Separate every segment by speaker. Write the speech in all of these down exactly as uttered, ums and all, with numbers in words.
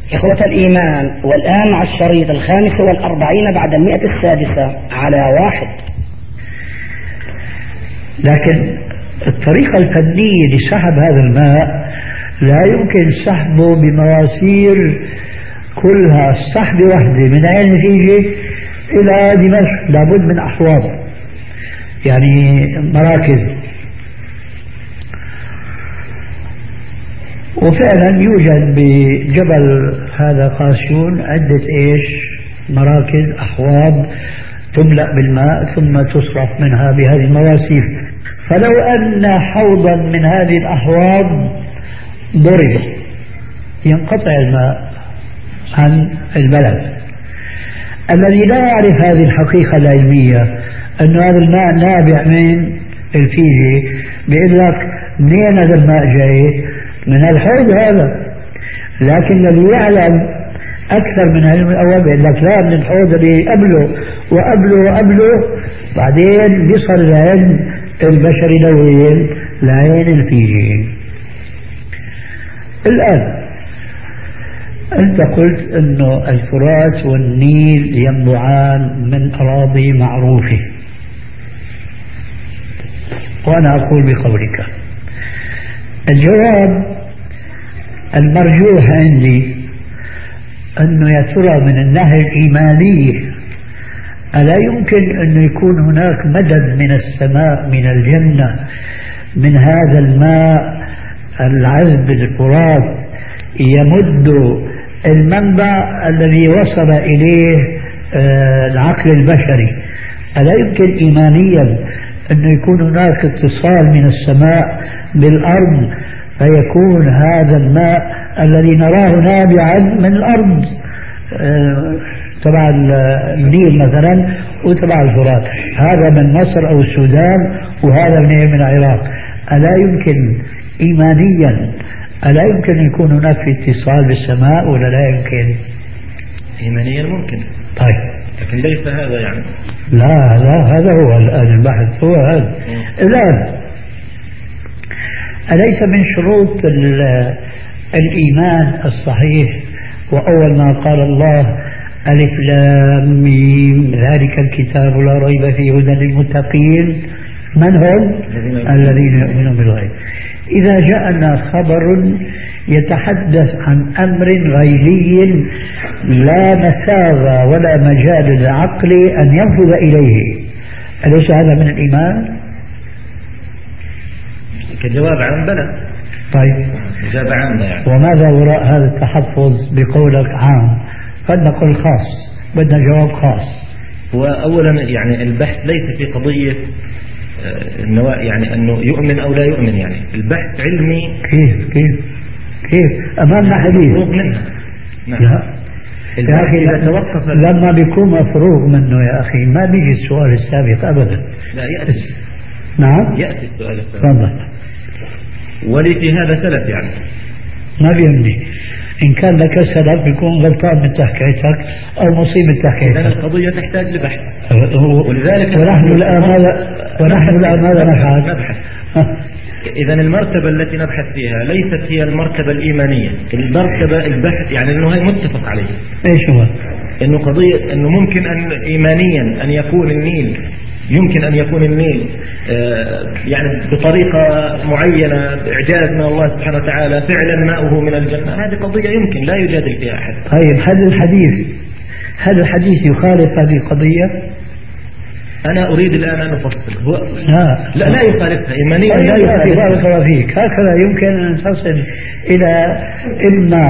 Speaker 1: إخوة الإيمان، والآن مع الشريط الخامس والأربعين بعد المئة السادسة على واحد.
Speaker 2: لكن الطريقة الفنية لسحب هذا الماء لا يمكن سحبه بمواسير كلها سحب وحدة من عين الفيجة إلى دمشق، لابد من أحواض يعني مراكز. وفعلا يوجد بجبل هذا قاسيون عدة ايش مراكز أحواض تملأ بالماء ثم تصرف منها بهذه المواسير. فلو أن حوضا من هذه الأحواض ضرب ينقطع الماء عن البلد. الذي لا يعرف هذه الحقيقة العلمية أن هذا الماء نابع من الفيجة بيقول لك منين هذا الماء جاي؟ من الحوض هذا. لكن الذي يعلم أكثر من علم الأول بيقول لك لا، من الحوض اللي قبله وقبله وقبله، بعدين بيصل العلم البشري لوين؟ لعين الفيجي. الآن أنت قلت أنه الفرات والنيل ينبعان من أراضي معروفة، وأنا أقول بقولك. الجواب المرجوح عندي أنه يا ترى من الناحية الإيمانية ألا يمكن أن يكون هناك مدد من السماء من الجنة من هذا الماء العذب الفرات يمد المنبع الذي وصل إليه العقل البشري؟ ألا يمكن إيمانيا أن يكون هناك اتصال من السماء بالأرض فيكون هذا الماء الذي نراه نابعا من الأرض تبع النيل مثلا وتبع الفرات، هذا من مصر أو السودان وهذا من العراق؟ ألا يمكن إيمانيا ألا يمكن أن يكون هناك في اتصال بالسماء ولا لا يمكن؟
Speaker 3: إيمانيا ممكن.
Speaker 2: طيب
Speaker 3: لكن ليس هذا يعني.
Speaker 2: لا لا هذا هو الآن البحث، هو هذا الآن. أليس من شروط الإيمان الصحيح وأول ما قال الله ألف لام ميم ذلك الكتاب لا ريب فيه هدى للمتقين من هم؟ الذين يؤمنون بالغيب. إذا جاءنا خبر يتحدث عن أمر غيبي لا مساغ ولا مجال للعقل أن ينفذ إليه، أليس هذا من الإيمان؟
Speaker 3: كجواب عام بلى.
Speaker 2: طيب
Speaker 3: إجابة عامة يعني.
Speaker 2: وماذا وراء هذا التحفظ بقولك عام؟ قد نقول خاص، بدنا جواب خاص.
Speaker 3: وأولا يعني البحث ليس في قضية يعني أنه يؤمن أو لا يؤمن، يعني البحث علمي.
Speaker 2: كيف كيف كيف أمامنا حديث
Speaker 3: مفروغ منها. نعم.
Speaker 2: لا
Speaker 3: يا أخي إذا توقف
Speaker 2: لما بيكون مفروغ منه يا أخي ما بيجي السؤال السابق أبدا.
Speaker 3: لا يأتي.
Speaker 2: نعم
Speaker 3: يأتي السؤال السابق.
Speaker 2: تفضل.
Speaker 3: ولي في هذا سلف يعني
Speaker 2: ما بيمني إن كان لك سلف بيكون غلطان من تحكيتك أو مصيب من تحكيتك.
Speaker 3: لأن القضية تحتاج لبحث.
Speaker 2: ولذلك ونحن الآن ماذا ونحن الآن ماذا نفعل؟
Speaker 3: نبحث. إذا المرتبة التي نبحث فيها ليست هي المرتبة الإيمانية، المرتبة البحث يعني أنه هي متفق عليه.
Speaker 2: إيش هو؟
Speaker 3: أنه قضية أنه ممكن أن إيمانيا أن يكون النيل يمكن أن يكون النيل يعني بطريقة معينة إعجاز من الله سبحانه وتعالى فعلا ماؤه من الجنة، هذه قضية يمكن لا يجادل فيها أحد.
Speaker 2: طيب هذا الحديث هذا الحديث يخالف هذه القضية؟
Speaker 3: أنا أريد الآن أن أفصل. هو
Speaker 2: لا
Speaker 3: لا, لا يخالفها إيمانيا،
Speaker 2: لا يخالفها. بارك الله فيك. هكذا يمكن أن تصل إلى إما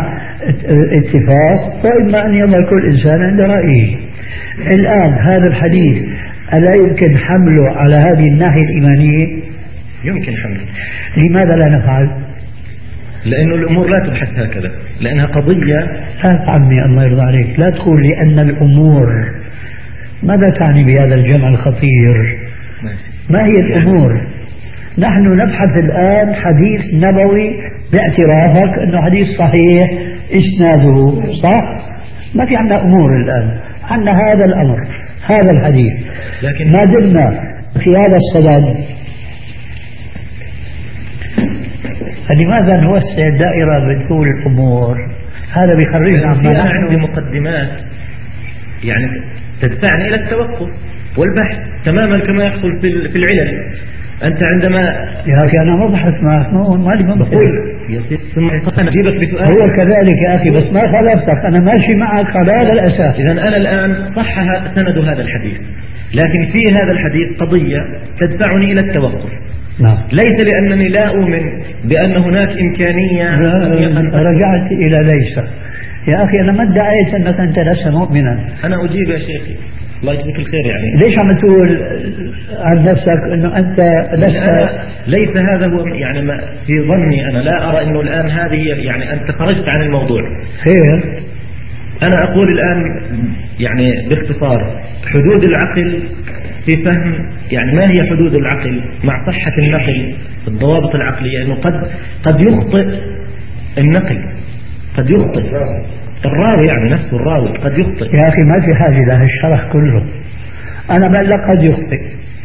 Speaker 2: اتفاق وإما أن يظل كل إنسان عند رأيه. الآن هذا الحديث ألا يمكن حمله على هذه الناحية الإيمانية؟
Speaker 3: يمكن حمله.
Speaker 2: لماذا لا نفعل؟
Speaker 3: لأن الأمور لا تبحث هكذا، لأنها قضية.
Speaker 2: لا عمي الله يرضى عليك، لا تقول لأن الأمور. ماذا تعني بهذا الجمع الخطير؟ ما هي الأمور؟ نحن نبحث الآن حديث نبوي باعترافك أنه حديث صحيح إسناده صح. ما في عندنا أمور الآن، عندنا هذا الأمر هذا الحديث. لكن ما دمنا في هذا الصدد فلماذا نوسع الدائرة بطول الأمور؟ هذا بيخرجنا عما
Speaker 3: أنا عندي مقدمات يعني تدفعني إلى التوقف والبحث تماما كما يحصل في العلل. أنت عندما
Speaker 2: يا أخي أنا ما بحث معك، ما لي
Speaker 3: بقول يا سيدي ثم أجيبك بسؤال.
Speaker 2: هو كذلك يا أخي، بس ما خالفتك، أنا ماشي معك على هذا الأساس.
Speaker 3: إذا أنا الآن صح سند هذا الحديث، لكن في هذا الحديث قضية تدفعني إلى التوقف.
Speaker 2: نعم.
Speaker 3: ليس لأنني لا أؤمن بأن هناك إمكانية.
Speaker 2: رجعت إلى ليس يا أخي، أنا ما ادعيت أنك أنت لست مؤمنا.
Speaker 3: أنا أجيب يا شيخي الله يجزيك الخير. يعني
Speaker 2: ليش عم تقول عن نفسك أنه أنت لست؟
Speaker 3: ليس هذا هو يعني ما في ظني، أنا لا أرى أنه الآن هذه يعني أنت خرجت عن الموضوع.
Speaker 2: خير.
Speaker 3: أنا أقول الآن يعني باختصار حدود العقل في فهم يعني ما هي حدود العقل مع صحة النقل، الضوابط العقلية، أنه قد قد يخطئ النقل، قد يخطئ الراوي يعني نفسه الراوي قد يخطئ.
Speaker 2: يا أخي ما في حاجة له الشرح كله، أنا بقول لك قد يخطئ.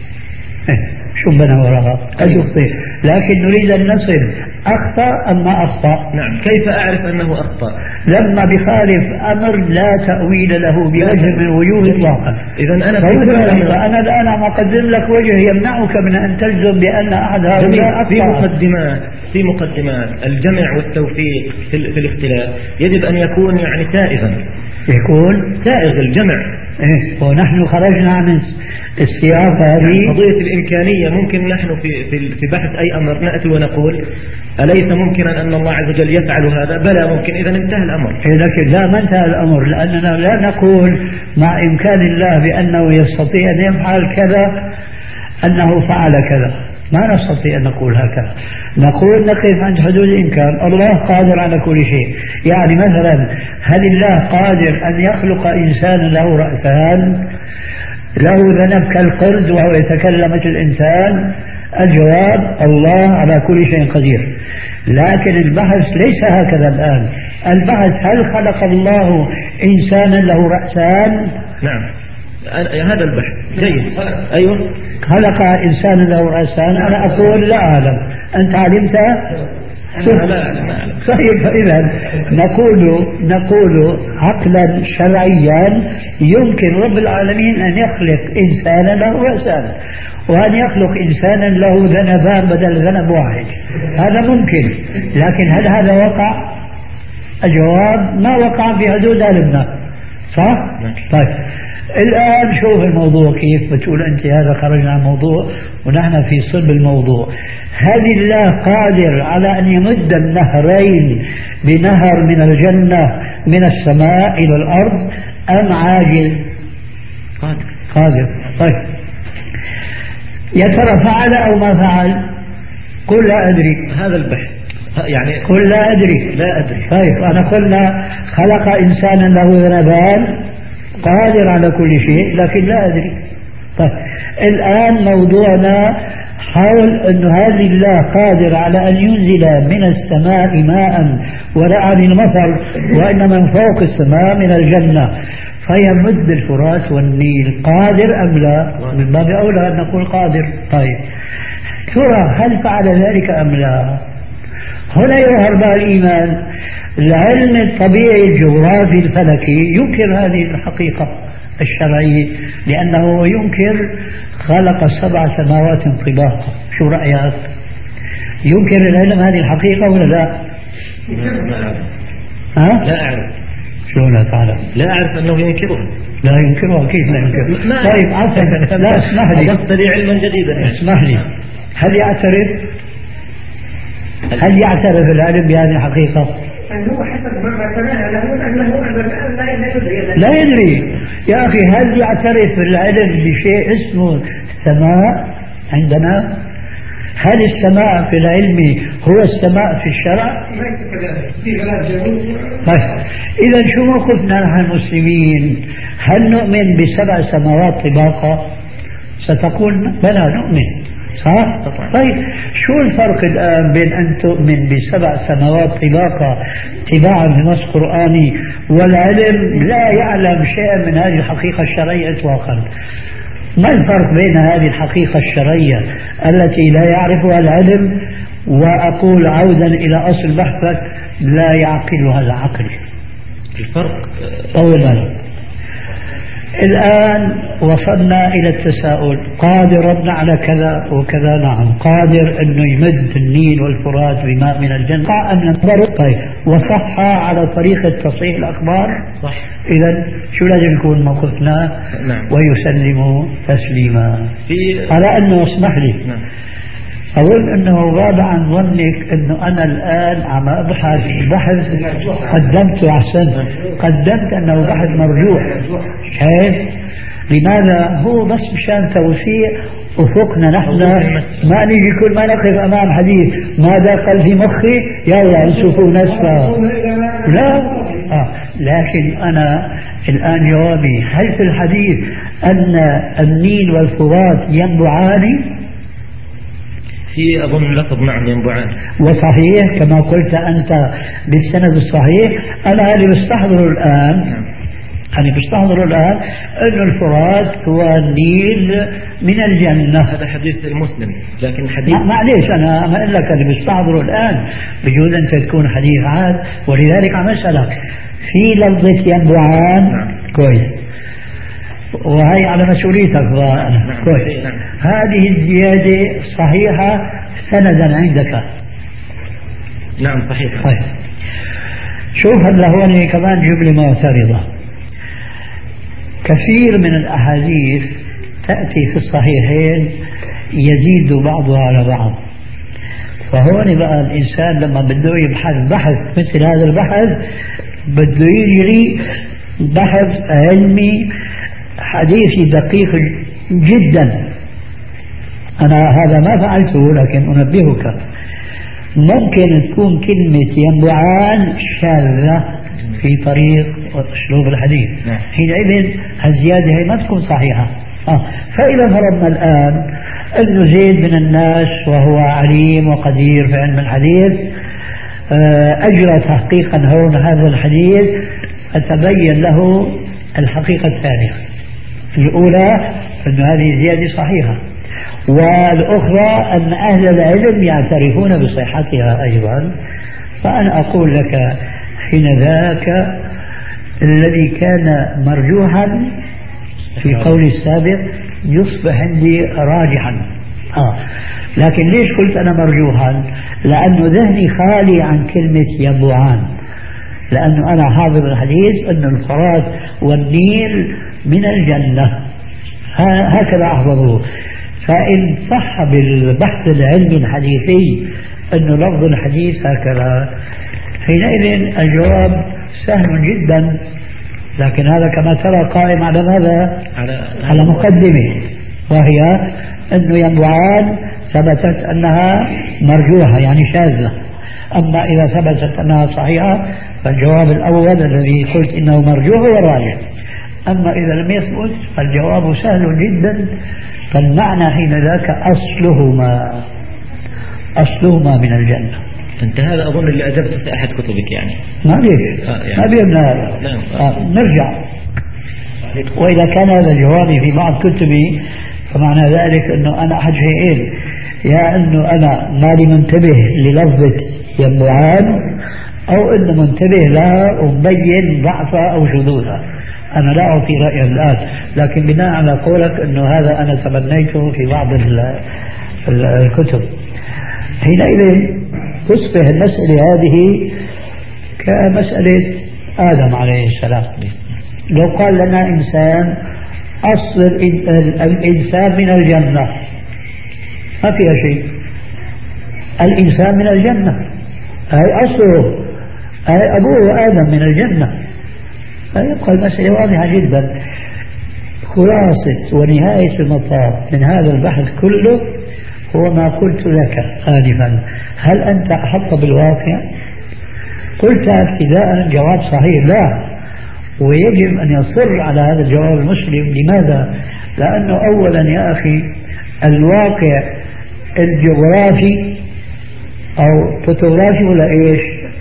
Speaker 2: شو بنا وراها؟ قد يخطئ، لكن نريد أن نصل أخطأ أم ما أخطأ.
Speaker 3: نعم. كيف أعرف أنه أخطأ؟
Speaker 2: لما بخالف أمر لا تأويل له بوجه من وجوه إطلاقا.
Speaker 3: إذا أنا
Speaker 2: أنا الآن عم أقدم لك وجه يمنعك من أن تجزم بأن أحد هؤلاء أخطأ.
Speaker 3: في مقدمات في مقدمات الجمع والتوفيق في, في الاختلاف يجب أن يكون يعني سائغا،
Speaker 2: يكون
Speaker 3: سائغ الجمع.
Speaker 2: إيه، ونحن خرجنا عن السياق هذه.
Speaker 3: قضية الإمكانية ممكن نحن في في في بحث أي أمر نأتي ونقول أليس ممكنا أن الله عز وجل يفعل هذا؟ بلى ممكن، إذا انتهى الأمر.
Speaker 2: إيه لكن لا، ما انتهى الأمر، لأننا لا نقول مع إمكان الله بأنه يستطيع أن يفعل كذا أنه فعل كذا، ما نستطيع أن نقول هكذا. نقول نقف عند حدود الإمكان. الله قادر على كل شيء. يعني مثلا هل الله قادر أن يخلق إنسانا له رأسان له ذنب كالقرد وهو يتكلم مثل الإنسان؟ الجواب الله على كل شيء قدير. لكن البحث ليس هكذا الآن. البحث هل خلق الله إنسانا له رأسان؟
Speaker 3: نعم هذا البحث جيد. أيوة
Speaker 2: خلق إنسانا له رأسان. أنا أقول لا أعلم، أنت علمت؟
Speaker 3: لا لا أعلم.
Speaker 2: طيب فإذا نقول نقول عقلا شرعيا يمكن رب العالمين أن يخلق إنسانا له رأسان، وأن يخلق إنسانا له ذنبان بدل ذنب واحد، هذا ممكن. لكن هل هذا وقع؟ الجواب ما وقع في حدود علمنا، صح؟ طيب الآن شوف الموضوع كيف بتقول أنت هذا خرجنا عن الموضوع ونحن في صلب الموضوع. هل الله قادر على أن يمد النهرين بنهر من الجنة من السماء إلى الأرض أم عاجز؟
Speaker 3: قادر.
Speaker 2: قادر. طيب يا ترى فعل أو ما فعل؟ قل لا أدري.
Speaker 3: هذا البحث يعني
Speaker 2: قل لا أدري.
Speaker 3: لا أدري.
Speaker 2: طيب أنا قلنا خلق إنسانا له ذنبان، قادر على كل شيء، لكن لا أدري. طيب الآن موضوعنا حول أن هذا الله قادر على أن ينزل من السماء ماء ولا عن المطر، وإن من فوق السماء من الجنة فيمد الفرات والنيل. قادر أم لا؟ من باب أولى أن نقول قادر. طيب ترى هل فعل ذلك أم لا؟ هنا يظهر بها الإيمان. العلم الطبيعي الجغرافي الفلكي ينكر هذه الحقيقة الشرعية، لأنه ينكر خلق سبع سماوات طباقا. شو رأيك؟ ينكر العلم هذه الحقيقة ولا لا؟
Speaker 3: لا أعرف.
Speaker 2: ها؟
Speaker 3: لا أعرف.
Speaker 2: شو لا تعلم؟
Speaker 3: لا أعرف أنه ينكرها.
Speaker 2: لا ينكرها، كيف لا ينكرها؟ طيب عفوا، لا اسمح لي،
Speaker 3: أضفت لي علما جديدا.
Speaker 2: اسمح لي، هل يعترف هل يعترف العلم بهذه الحقيقة؟
Speaker 4: هو حسب ما سمعنا له أنه لا يدري.
Speaker 2: لا يدري يا أخي. هل يعترف العلم بشيء اسمه السماء عندنا؟ هل السماء في العلم هو السماء في الشرع؟ طيب إذا شو موقفنا نحن المسلمين؟ هل نؤمن بسبع سماوات طباقا؟ ستقول بلى نؤمن، صح؟ طيب شو الفرق الآن بين أن تؤمن بسبع سماوات طباقا اتباعا لنص قرآني والعلم لا يعلم شيئا من هذه الحقيقة الشرعية إطلاقا؟ ما الفرق بين هذه الحقيقة الشرعية التي لا يعرفها العلم، وأقول عودا إلى أصل بحثك لا يعقلها العقل؟
Speaker 3: الفرق
Speaker 2: طول بالك. الآن وصلنا إلى التساؤل، قادر ربنا على كذا وكذا؟ نعم قادر أنه يمد النيل والفرات بماء من الجنة أم ننظر. طيب وصح على طريقة تصحيح الأخبار؟
Speaker 3: صح.
Speaker 2: إذا شو لازم يكون موقفنا؟
Speaker 3: نعم.
Speaker 2: ويسلم تسليما.
Speaker 3: في
Speaker 2: على أنه اسمح لي،
Speaker 3: نعم.
Speaker 2: أظن أنه غاب عن ظنك أنه أنا الآن عم أبحث بحث قدمته أحسن قدمت أنه بحث مرجوح. كيف؟ لماذا؟ هو بس مشان توسيع أفقنا نحن، ما نيجي كل ما نقف أمام حديث ماذا قال في مخي يلا نشوفه نسفة. لا آه. لكن أنا الآن جوابي، هل في الحديث أن النيل والفرات ينبعان؟
Speaker 3: في أظن لفظ نعم ينبعان،
Speaker 2: وصحيح كما قلت أنت بالسند الصحيح. أنا اللي بستحضر الآن أنا بستحضر الآن أن الفرات هو النيل من الجنة.
Speaker 3: هذا حديث المسلم، لكن حديث
Speaker 2: معليش أنا ما أقول لك اللي بستحضره الآن بجوز أنت تكون حديث عاد، ولذلك عم أسألك في لفظة ينبعان.
Speaker 3: نعم.
Speaker 2: كويس، وهي على مسؤوليتك بقى.
Speaker 3: نعم.
Speaker 2: كويس.
Speaker 3: نعم.
Speaker 2: هذه الزيادة صحيحة سندا عندك؟
Speaker 3: نعم صحيح.
Speaker 2: طيب شوف هلا هون كمان جملة معترضة. كثير من الأحاديث تأتي في الصحيحين يزيد بعضها على بعض، فهون بقى الإنسان لما بده يبحث بحث مثل هذا البحث بده يجري بحث علمي حديثي دقيق جدا. أنا هذا ما فعلته لكن أنبهك، ممكن تكون كلمة ينبعان شاذة في طريق أسلوب الحديث، حينئذ الزيادة هي ما تكون صحيحة. آه. فإذا فرضنا الآن أنه زيد من الناس وهو عليم وقدير في علم الحديث آه أجرى تحقيقا هون هذا الحديث، فتبين له الحقيقة الثانية. الأولى أن هذه زيادة صحيحة، والأخرى أن أهل العلم يعترفون بصحتها أيضا. فأنا أقول لك حين ذاك الذي كان مرجوحا في قول السابق يصبح عندي راجحا. آه. لكن ليش قلت أنا مرجوحا؟ لأنه ذهني خالي عن كلمة ينبعان، لأنه أنا حافظ الحديث أن الفرات والنيل من الجنة، هكذا أحفظه. فإن صح بالبحث العلمي الحديثي أنه لفظ الحديث هكذا، حينئذ الجواب سهل جدا. لكن هذا كما ترى قائم على ماذا؟ على, على مقدمة، وهي أنه ينبعان ثبتت أنها مرجوحة يعني شاذة. أما إذا ثبتت أنها صحيحة فالجواب الأول الذي قلت إنه مرجوح هو الراجح. أما إذا لم يثبت فالجواب سهل جدا. فالمعنى حين ذاك أصلهما أصلهما من الجنة.
Speaker 3: أنت هذا أظن اللي أجبت في أحد كتبك يعني.
Speaker 2: ما بيه آه يعني. ما بيبنى هذا. آه نرجع. وإذا كان هذا جوابي في بعض كتبي فمعنى ذلك أنه أنا أحد شيئين، يا أنه أنا مالي منتبه للفظة ينبعان، أو أنه منتبه لها ومبين ضعفها أو شذوذها. أنا لا أعطي رأيا الآن، لكن بناء على قولك أنه هذا أنا تبنيته في بعض الكتب، حينئذ تصبح المسألة هذه كمسألة آدم عليه السلام. لو قال لنا إنسان أصل الإنسان من الجنة، ما فيها شيء، الإنسان من الجنة هي أصله، هي أبوه آدم من الجنة، فيبقى المسألة واضحة جدا. خلاصة ونهاية المطاف من هذا البحث كله هو ما قلت لك آنفا. هل أنت أحط بالواقع؟ قلت ابتداء جواب صحيح لا، ويجب أن يصر على هذا الجواب المسلم. لماذا؟ لأنه أولا يا أخي الواقع الجغرافي أو فوتوغرافي ولا إيش؟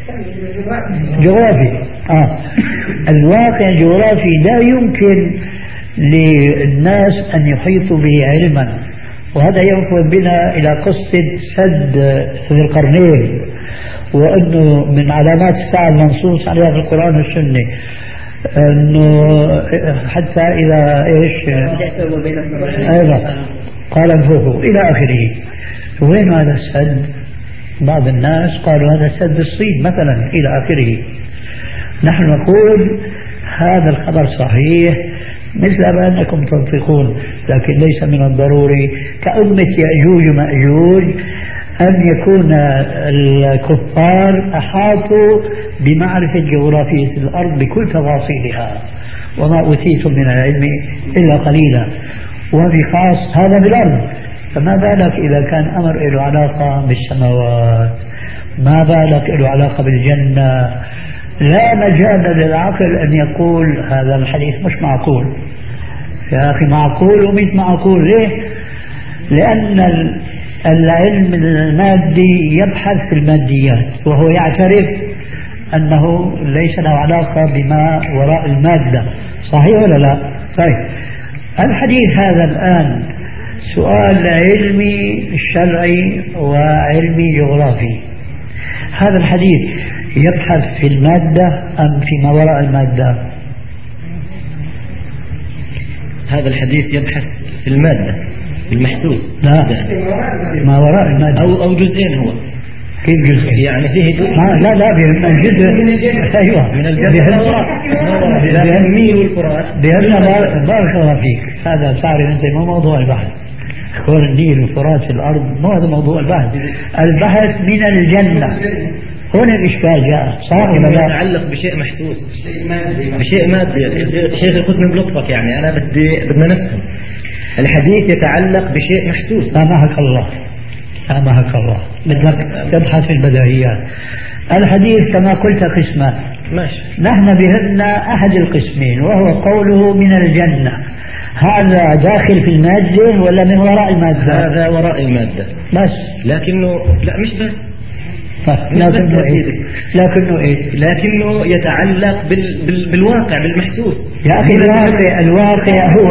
Speaker 2: جغرافي. آه. الواقع الجغرافي لا يمكن للناس أن يحيطوا به علما، وهذا يوصل بنا إلى قصة سد ذي القرنين. وأنه من علامات الساعة المنصوص عليها في القرآن والسنة أنه حتى إذا إيش أيضا قال انفخوا إلى آخره. وين هذا السد؟ بعض الناس قالوا هذا سد الصين مثلا إلى آخره. نحن نقول هذا الخبر صحيح مثل ما أنكم تنطقون، لكن ليس من الضروري كأمة يأجوج ومأجوج أن يكون الكفار أحاطوا بمعرفة جغرافية الأرض بكل تفاصيلها، وما أوتيتم من العلم إلا قليلا، وبخاص هذا بالأرض، فما بالك إذا كان أمر له علاقة بالسماوات، ما بالك له علاقة بالجنة. لا مجال للعقل أن يقول هذا الحديث مش معقول. يا أخي معقول ومش معقول. ليه؟ لأن العلم المادي يبحث في الماديات، وهو يعترف أنه ليس له علاقة بما وراء المادة. صحيح ولا لا؟ طيب الحديث هذا الآن سؤال علمي شرعي وعلمي جغرافي. هذا الحديث يبحث في المادة أم في ما وراء المادة؟
Speaker 3: هذا الحديث يبحث في المادة، في المحسوس.
Speaker 2: لا، ما وراء المادة.
Speaker 3: أو أو جزئين. هو
Speaker 2: كيف جزئين؟
Speaker 3: يعني فيه جزء.
Speaker 2: لا لا من الجزء. أيوة
Speaker 3: من الجزء بأن النيل والفرات.
Speaker 2: بأن بارك الله فيك، هذا تعرف أنت مو موضوع البحث. كون النيل والفرات في الأرض مو هذا موضوع البحث. البحث من الجنة. هنا الإشكال جاء. صح ولا لا؟
Speaker 3: يتعلق بشيء محسوس، بشيء مادي. شيخ القسم بلطفك، يعني أنا بدي بدنا نفهم. الحديث يتعلق بشيء محسوس.
Speaker 2: سامحك الله، سامحك الله، بدك تبحث في البديهيات. الحديث كما قلت قسمان،
Speaker 3: ماشي.
Speaker 2: نحن بهمنا أحد القسمين وهو قوله من الجنة. هذا داخل في المادة ولا من وراء المادة؟
Speaker 3: هذا وراء المادة
Speaker 2: بس.
Speaker 3: لكنه لا، مش بس.
Speaker 2: لكنه إيه؟ لكنه إيه؟
Speaker 3: لكنه يتعلق بال... بال... بالواقع، بالمحسوس.
Speaker 2: يا أخي الواقع، الواقع هو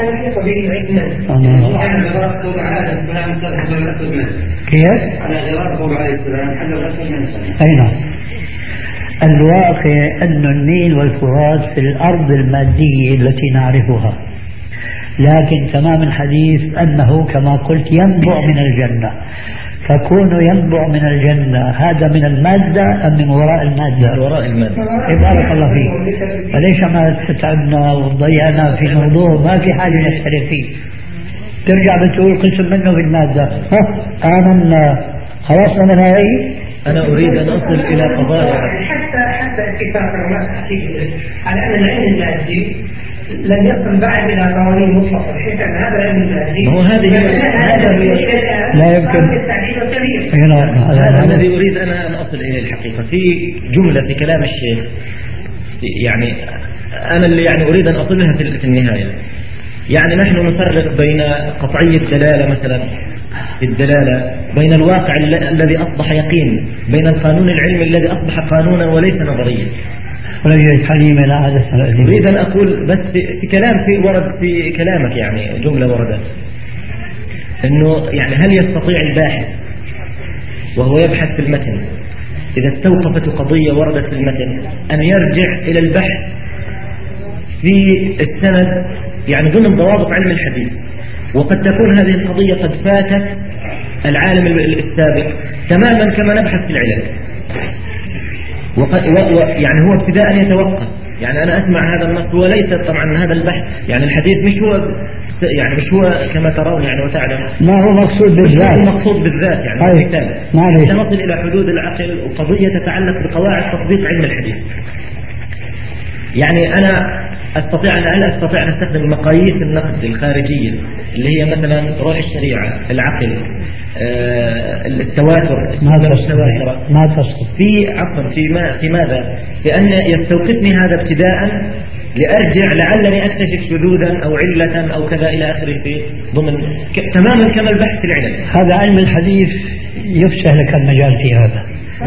Speaker 2: كيف؟
Speaker 4: على غرار قول عليه السلام حجر الأسود من السماء.
Speaker 2: أي نعم. الواقع أن النيل والفرات في الأرض المادية التي نعرفها، لكن تمام الحديث أنه كما قلت ينبع من الجنة. فكونه ينبع من الجنة هذا من المادة أم من وراء المادة؟
Speaker 3: من وراء المادة.
Speaker 2: بارك الله فيك. فليش ما تتعبنا وتضيعنا في موضوع ما في حاجة نختلف فيه؟ ترجع بتقول قسم منه في المادة. ها آمنا خلصنا من هذه.
Speaker 3: أنا أريد أن أصل إلى قضايا.
Speaker 4: حتى حتى اتفاق على أن العلم المادي لن يصل بعد إلى قوانين مطلقة، بحيث أن هذا العلم المادي
Speaker 3: هو هذه
Speaker 2: هذا لا يمكن.
Speaker 3: هذا الذي أريد أنا أن أصل إليه الحقيقة. في جملة في كلام الشيخ، يعني أنا اللي يعني أريد أن أصلها في النهاية. يعني نحن نفرق بين قطعية الدلالة مثلا في الدلالة، بين الواقع الذي أصبح يقين، بين القانون العلمي الذي أصبح قانونا وليس نظريا.
Speaker 2: وليس حليما لا هذا.
Speaker 3: أريد أن أقول بس في كلام في ورد في كلامك، يعني جملة وردت إنه يعني هل يستطيع الباحث وهو يبحث في المتن إذا استوقفت قضية وردت في المتن أن يرجع إلى البحث في السند، يعني ضمن ضوابط علم الحديث، وقد تكون هذه القضية قد فاتت العالم السابق تماما كما نبحث في العلاج، و... يعني هو ابتداء يتوقف. يعني أنا أسمع هذا النص وليس طبعا هذا البحث، يعني الحديث مش هو يعني مش هو كما ترون يعني وتعلم
Speaker 2: ما هو مقصود بالذات،
Speaker 3: المقصود بالذات يعني
Speaker 2: بالتالي
Speaker 3: نصل إلى حدود العقل وقضية تتعلق بقواعد تطبيق علم الحديث. يعني أنا أستطيع أن هل أستطيع أن أستخدم مقاييس النقد الخارجية اللي هي مثلا روح الشريعة، العقل، آه التواتر،
Speaker 2: ما تستطيع ما تستطيع
Speaker 3: في عفوا في ما في ماذا؟ لأن يستوقفني هذا ابتداء لأرجع لعلني أكتشف شذوذا أو علة أو كذا إلى آخره في ضمن ك... تماما كما البحث في العلم.
Speaker 2: هذا علم الحديث يفسح لك المجال في هذا.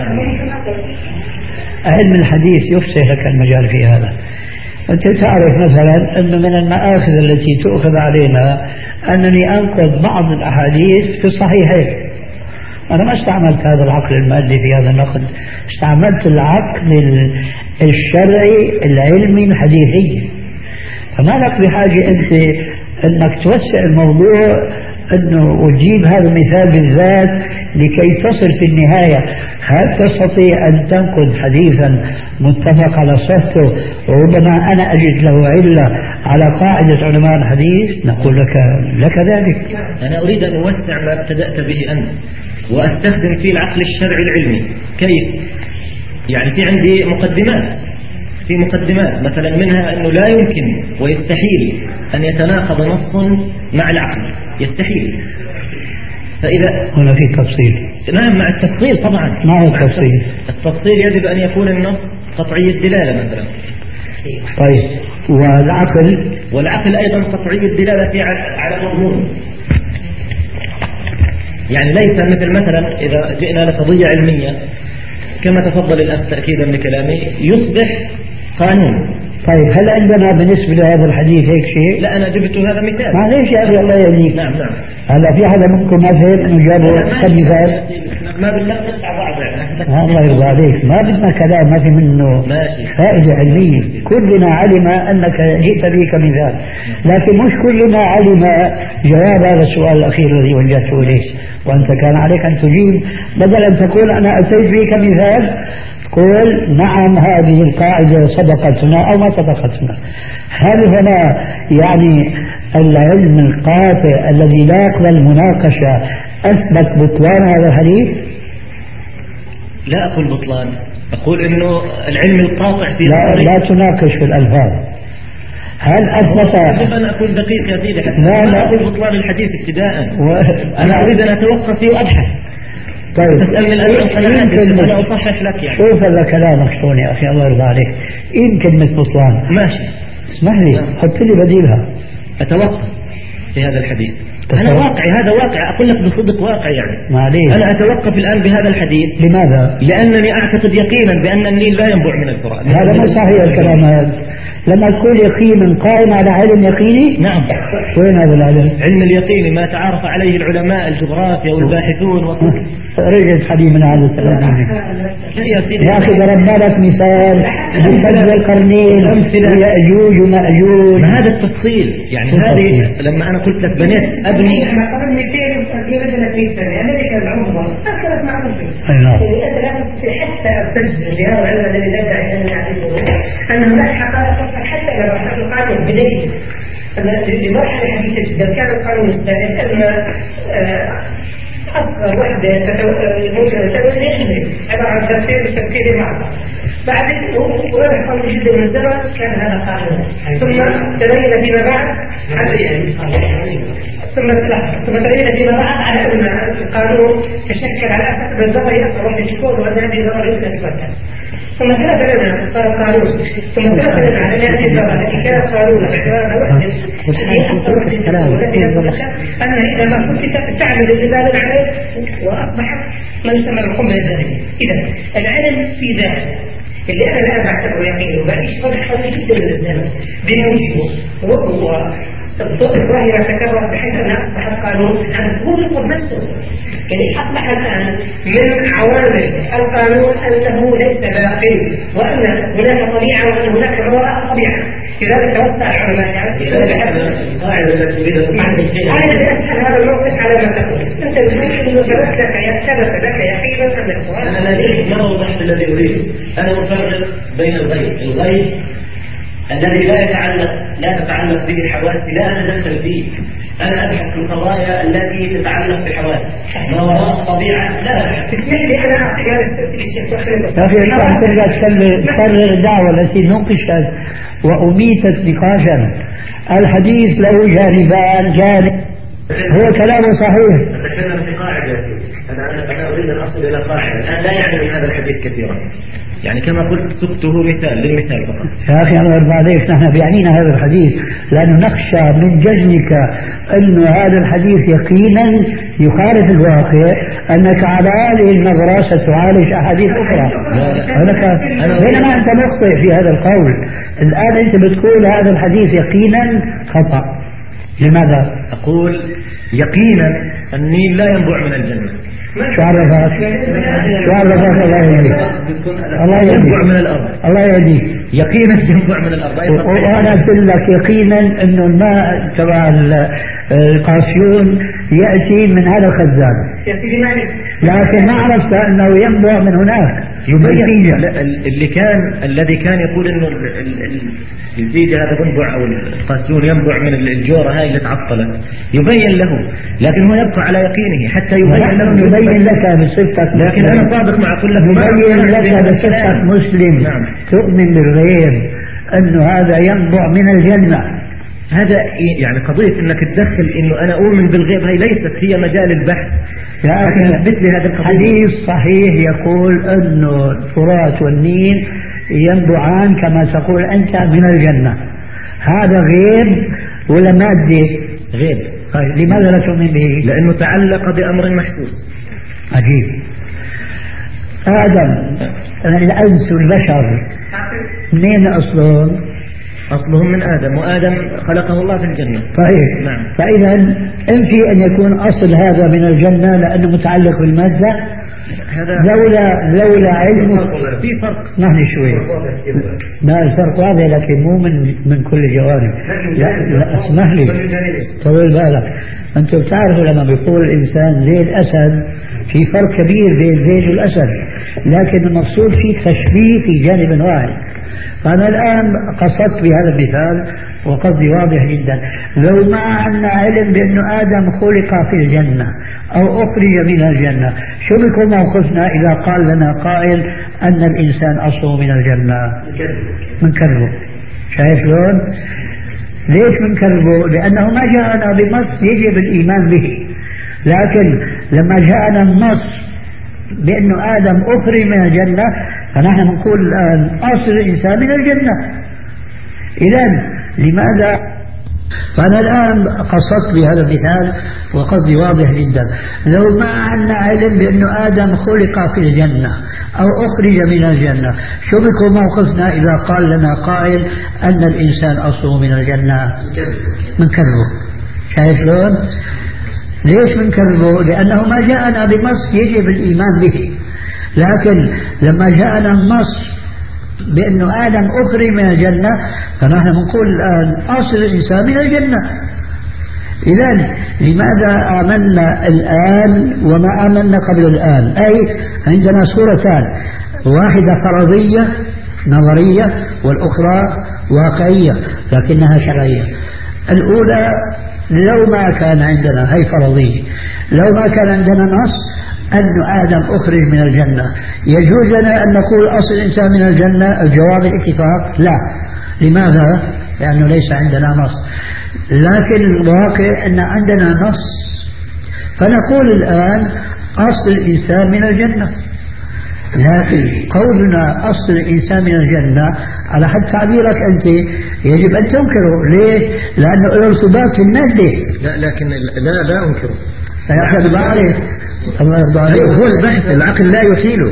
Speaker 2: علم الحديث يفسح لك المجال في هذا. أنت تعرف مثلا أن من المآخذ التي تؤخذ علينا أنني أنقض بعض الأحاديث في الصحيحين أنا ما استعملت هذا العقل المادي في هذا النقد، استعملت العقل الشرعي العلمي الحديثي. فما لك بحاجة أنت أنك توسع الموضوع أنه وتجيب هذا المثال بالذات لكي تصل في النهاية. هل تستطيع أن تنقد حديثا متفق على صحته وربما أنا أجد له علة على قاعدة علماء الحديث؟ نقول لك لك ذلك.
Speaker 3: أنا أريد أن أوسع ما ابتدأت به أنت وأستخدم فيه العقل الشرعي العلمي. كيف؟ يعني في عندي مقدمات في مقدمات مثلا منها أنه لا يمكن ويستحيل أن يتناقض نص مع العقل، يستحيل. فإذا
Speaker 2: هنا في تفصيل.
Speaker 3: نعم مع التفصيل طبعا.
Speaker 2: ما هو التفصيل؟
Speaker 3: التفصيل يجب أن يكون النص قطعي الدلالة مثلا.
Speaker 2: طيب والعقل؟
Speaker 3: والعقل أيضا قطعي الدلالة على مضمون. يعني ليس مثل مثلا إذا جئنا لقضية علمية كما تفضل الأخ تأكيدا لكلامي يصبح قانون.
Speaker 2: طيب هل عندنا بالنسبة لهذا الحديث هيك شيء؟
Speaker 3: لا أنا جبت هذا مثال.
Speaker 2: معليش يا أخي الله يهديك.
Speaker 3: نعم نعم.
Speaker 2: هلا في حدا منكم ما فهم إنه جابوا كمثال؟
Speaker 3: ما بالله نسعى بعض يعني.
Speaker 2: الله يرضى عليك، ما بدنا كلام ما في منه
Speaker 3: ماشي.
Speaker 2: فائدة علمية. كلنا علم أنك جئت به كمثال، لكن مش كلنا علم جواب هذا السؤال الأخير الذي وجهته إليه، وأنت كان عليك أن تجيب بدل أن تقول أنا أتيت به كمثال قل نعم هذه القاعدة صدقتنا أو ما صدقتنا. هل هنا يعني العلم القاطع الذي لا يقبل مناقشة أثبت بطلان هذا الحديث؟
Speaker 3: لا أقول بطلان، أقول إنه العلم القاطع في
Speaker 2: لا, لا تناقش في الألفاظ. هل أثبت؟
Speaker 3: يجب أن أكون دقيق يا سيدي حتى
Speaker 2: لا
Speaker 3: لا
Speaker 2: لا
Speaker 3: أقول بطلان الحديث ابتداء
Speaker 2: و...
Speaker 3: أنا أريد أن أتوقف فيه وأبحث.
Speaker 2: طيب
Speaker 3: تسألني الآن أنا أصحح لك يعني.
Speaker 2: شوف هذا كلامك شلون يا أخي الله يرضى عليك. إن كلمة بطلان
Speaker 3: ماشي
Speaker 2: اسمح لي حط لي بديلها.
Speaker 3: أتوقف في هذا الحديث. أنا واقعي، هذا واقع، أقول لك بصدق واقع يعني.
Speaker 2: معليش
Speaker 3: أنا أتوقف الآن بهذا الحديث.
Speaker 2: لماذا؟
Speaker 3: لأنني أعتقد يقينا بأن النيل لا ينبع من الفرات.
Speaker 2: هذا ما صحيح الكلام هذا. لما تقول يقين قائم على علم يقيني.
Speaker 3: نعم.
Speaker 2: وين هذا العلم؟
Speaker 3: علم اليقين ما تعارف عليه العلماء الجغرافيا والباحثون وكل.
Speaker 2: رجعت حليمنا هذا الكلام.
Speaker 3: يا سيدي
Speaker 2: يا أخي ضربنا لك مثال بالبدو القرنين ويأجوج ومأجوج.
Speaker 3: ما هذا التفصيل يعني هذه لما أنا قلت لك بنيت أبني
Speaker 4: قبل مئتين وثلاثين سنة يعني ذيك العمر أكثرت مع نفسه.
Speaker 2: أي نعم.
Speaker 4: حتى التجزئة في هذا العلم الذي ندعي أن نعرفه أن هناك حقائق حتى لو رحنا القانون بدليل لمرحلة حديثة جدا كان القانون السائد أن أصغر وحدة ممكن أن تكون يحمل عبارة عن تفسير وتفسير معه. بعد ورد قانون جدا من الزمن كان هذا قانون. ثم تبين فيما بعد ثم ثم تبين فيما بعد على أن القانون تشكل على أساس النظر يقرأ وحدة تكون وأن هذه النظر يمكن أن تفتح. ثم ثلاث لنا صار قانون ثم ثلاث لنا على هذه النظر التي كانت قانونا باعتبارها وحدة أن إذا ما كنت تعمل الإبادة عليه وأصبح ما يسمى القنبلة الذرية. إذا العلم في ذلك اللي أنا الآن بعتبره يقين وبعيش صدح قوي جدا من الزمن بموجبه وهو الضوء الظاهرة تكرر بحيث أنها أصبحت قانون عن هو يقول نفسه. يعني أصبح الآن من عوامل القانون أنه ليس باقي وأن هناك طبيعة وأن هناك ما وراء الطبيعة. لذلك توسع العلماء
Speaker 3: القاعدة التي تريد أن
Speaker 4: أنا بأسأل هذا الموقف على ما تقول أنت تقول أنه ثبت لك ثبت لك يقينا أن القرآن
Speaker 3: أنا ليش ما وضحت الذي أريد. أنا أفرق بين الغيب الغيب الذي لا يتعلق لا تتعلق به الحواس لا أتدخل فيه. أنا أبحث في القضايا التي تتعلق بالحواس ما وراء الطبيعة لا أبحث.
Speaker 4: تسمح لي أنا أعطي
Speaker 2: يا أخي أنت ترجع تكرر الدعوة التي نوقشت وأميتت نقاشا. الحديث له جانبان، جانب هو كلام صحيح.
Speaker 3: أتكلم في قاعدة يا سيدي. أنا أنا أريد أن أصل إلى قاعدة الآن لا يعني من هذا الحديث كثيرا. يعني كما قلت سكته مثال للمثال فقط.
Speaker 2: يا أخي الله يرضى عليك نحن بيعنينا هذا الحديث لأنه نخشى من جزمك أنه هذا الحديث يقينا يخالف الواقع أنك على هذه النظرة ستعالج أحاديث أخرى. بينما أنت مخطئ في هذا القول. الآن أنت بتقول هذا الحديث يقينا خطأ. لماذا؟
Speaker 3: أقول يقينا النيل لا ينبع من الجنة.
Speaker 2: شو عرفك؟ شو عرفك؟ الله يهديك. الله يهديك.
Speaker 3: ينبع من الأرض.
Speaker 2: الله يهديك.
Speaker 3: يقينا ينبع من الأرض.
Speaker 2: وأنا أقول لك يقينا إنه الماء تبع القاسيون يأتي من هذا الخزان، لكن ما عرفت أنه ينبع من هناك.
Speaker 3: يبين اللي كان الذي كان يقول إنه الزيجة هذا ينبع أو القاسيون ينبع من الجورة هاي اللي تعطلت، يبين له، لكن هو يبقى على يقينه حتى يبين له.
Speaker 2: يبين لك بصفتك،
Speaker 3: لكن أنا صادق مع كل
Speaker 2: يبين لك بصفتك مسلم. نعم. تؤمن بالغيب أنه هذا ينبع من الجنة.
Speaker 3: هذا يعني قضية انك تدخل انه انا اؤمن بالغيب هي ليست هي مجال البحث، لكن اثبت لي هذا القضية.
Speaker 2: حديث صحيح يقول انه الفرات والنيل ينبعان كما تقول انت من الجنة. هذا غيب ولا مادة؟
Speaker 3: غيب.
Speaker 2: طيب لماذا لا تؤمن به؟
Speaker 3: لانه تعلق بامر محسوس.
Speaker 2: عجيب. آدم الأنس والبشر منين أصلهم؟
Speaker 3: أصلهم من آدم، وآدم خلقه الله في الجنة.
Speaker 2: طيب.
Speaker 3: نعم.
Speaker 2: فإذا ينفي أن يكون أصل هذا من الجنة لأنه متعلق بالمادة.
Speaker 3: هذا
Speaker 2: لولا لولا علم.
Speaker 3: في فرق.
Speaker 2: اسمعني شوي. لا الفرق واضح لكن مو من من كل الجوانب. لا, لا اسمح لي. طول بالك. أنتم بتعرفوا لما بيقول الإنسان زي الأسد في فرق كبير بين زيد والأسد، لكن المقصود فيه تشبيه في جانب واحد. فأنا الآن قصدت بهذا المثال وقصدي واضح جدا. لو ما عندنا علم بأن آدم خلق في الجنة أو أخرج من الجنة، شو بيكون موقفنا إذا قال لنا قائل أن الإنسان أصله من الجنة؟ منكذبه. شايف شلون؟ ليش منكذبه؟ لأنه ما جاءنا بنص يجب الإيمان به، لكن لما جاءنا النص بأن آدم أخرج من الجنة فنحن نقول الآن أصل الإنسان من الجنة. إذن لماذا؟ فأنا الآن قصدت بهذا المثال وقصدي واضح جدا. لو ما عندنا علم بأن آدم خلق في الجنة أو أخرج من الجنة، شو بيكون موقفنا إذا قال لنا قائل أن الإنسان أصله من الجنة؟ منكذبه. شايف شلون؟ ليش منكذبه؟ لأنه ما جاءنا بنص يجب الإيمان به، لكن لما جاءنا النص بأن آدم أخرج من الجنة فنحن نقول الآن أصل الإنسان من الجنة. إذن لماذا آمنا الآن وما آمنا قبل الآن؟ أي عندنا صورتان، واحدة فرضية نظرية والأخرى واقعية لكنها شرعية. الأولى لو ما كان عندنا، هي فرضية، لو ما كان عندنا نص أن آدم أخرج من الجنة يجوز لنا أن نقول أصل الإنسان من الجنة؟ الجواب الاتفاق لا. لماذا؟ لأنه ليس عندنا نص. لكن الواقع أن عندنا نص، فنقول الآن أصل الإنسان من الجنة. لكن قولنا أصل الإنسان من الجنة على حد تعبيرك أنت يجب أن تنكره. ليه؟ لأنه له ارتباط في المادة.
Speaker 3: لا لكن لا لا أنكره.
Speaker 2: فيأخذ بعرف الله يرضى عليه.
Speaker 3: هو البحث العقل لا يحيله.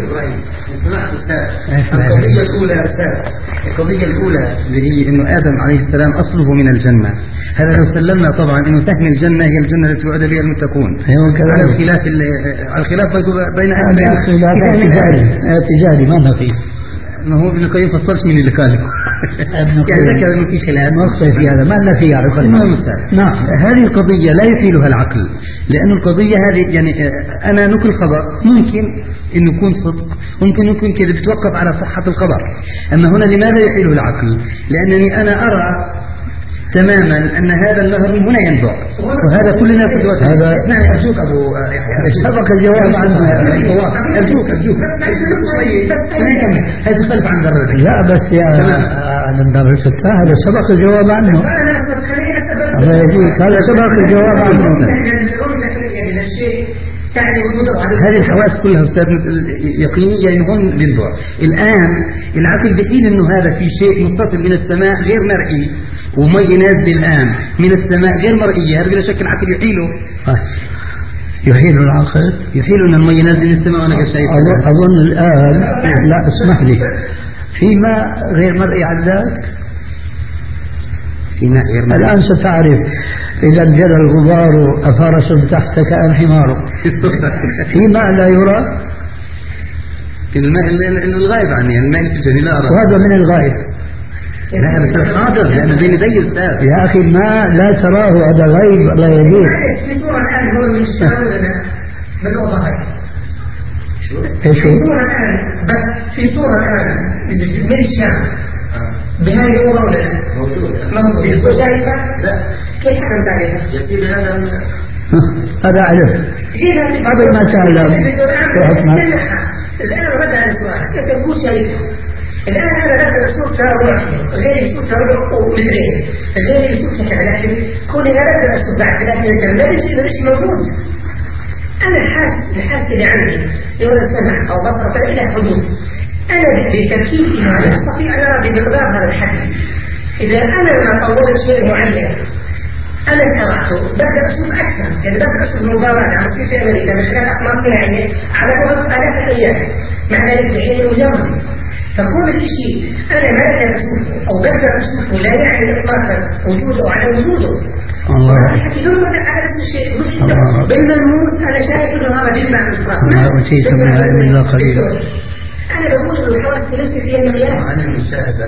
Speaker 5: القضية الأولى أستاذ، القضية الأولى اللي هي إنه آدم عليه السلام أصله من الجنة، هذا لو سلمنا طبعا إنه فهم الجنة هي الجنة التي وعد بها المتقون على الخلاف على الخلاف بين أهل
Speaker 2: العلم. اعتزالي ما ما فيه.
Speaker 5: ما هو ابن القيم فصلش من اللي قاله يعني ذكر انه في خلاف
Speaker 2: نقطة في هذا ما لنا فيه على كل
Speaker 5: المهم استاذ. نعم هذه القضية لا يحيلها العقل، لأن القضية هذه يعني أنا نقل خبر ممكن إنه يكون صدق ممكن يكون كذب، بتوقف على صحة الخبر. أما هنا لماذا يحيله العقل؟ لأنني أنا أرى تماما أن هذا النهر من هنا ينبع، وهذا كلنا في الوقت.
Speaker 2: هذا
Speaker 5: اسمعني أرجوك أبو
Speaker 2: سبق الجواب عنه.
Speaker 5: أرجوك أرجوك هذا يختلف عن الرجل.
Speaker 2: لا بس يا عن الدرس هذا سبق الجواب عنه. الله يهديك هذا سبق الجواب عنه.
Speaker 5: هذه الحواس كلها أستاذ يقينية ينهون للبعد. الآن العقل بحيل أنه هذا في شيء متصل من السماء غير مرئي ومي نازل الآن من السماء غير مرئية، هذا بلا شك العقل يحيله.
Speaker 2: يحيل العقل
Speaker 5: يحيل أن المي نازل من السماء وأنا شايف.
Speaker 2: أظن الآن لا اسمح لي في ماء غير مرئي عن ذلك.
Speaker 5: في ماء غير مرئي
Speaker 2: الآن ستعرف إذا انجلى الغبار أفرس تحتك أم حمار. في ماء لا يرى،
Speaker 5: الماء الغائب عني، الماء في الجنة لا أرى،
Speaker 2: وهذا من الغائب.
Speaker 5: لا بس حاضر لأنه بين يدي أستاذ.
Speaker 2: يا أخي الماء لا تراه، هذا غيب الله يهديك.
Speaker 4: الصورة الآن هو من الشمال من الظهر.
Speaker 2: ايش
Speaker 4: في صورة الآن، بس في صورة الآن من الشام بهذه الأمور ولا لا؟
Speaker 5: موجودة.
Speaker 4: موجودة. شايفة؟
Speaker 5: لا.
Speaker 4: كيف حكمت عليها؟
Speaker 5: يكفي هذا
Speaker 2: هذا علم. قبل ما تعلم
Speaker 4: الآن رد على سؤالك، أنت تقول شايفة. الآن أنا لازم أشوف ترى غير يشوف ترى ومثلين، غير يشوف شكل، لكن كوني لا لازم أشوف بعد ثلاثين سنة لا شيء مش موجود. أنا حاسس الحاسة اللي عندي يقول سمع أو بصر فإلى حدود. أنا بتركيزي ما أستطيع أن أرى بمقدار هذا الحد. إذا أنا ما طورت شيء معين أنا سمعته بدأ أشوف أكثر، يعني بدأ أشوف مباراة عم تصير في أمريكا من خلال أقمار صناعية على بعد آلاف الأيام، مع ذلك بحين مجرد. فكون الشيء أنا ما أقدر أشوفه أو بقدر أشوفه لا يعني إطلاقا وجوده على وجوده.
Speaker 2: الله.
Speaker 4: بدون ما على نفس الشيء مش بين الموت أنا شايف إنه هذا بيجمع الإطلاق.
Speaker 2: ما أوتيت من العلم إلا قليلا.
Speaker 4: أنا بقول إنه الحواس تلف في المقياس.
Speaker 5: عالم المشاهدة.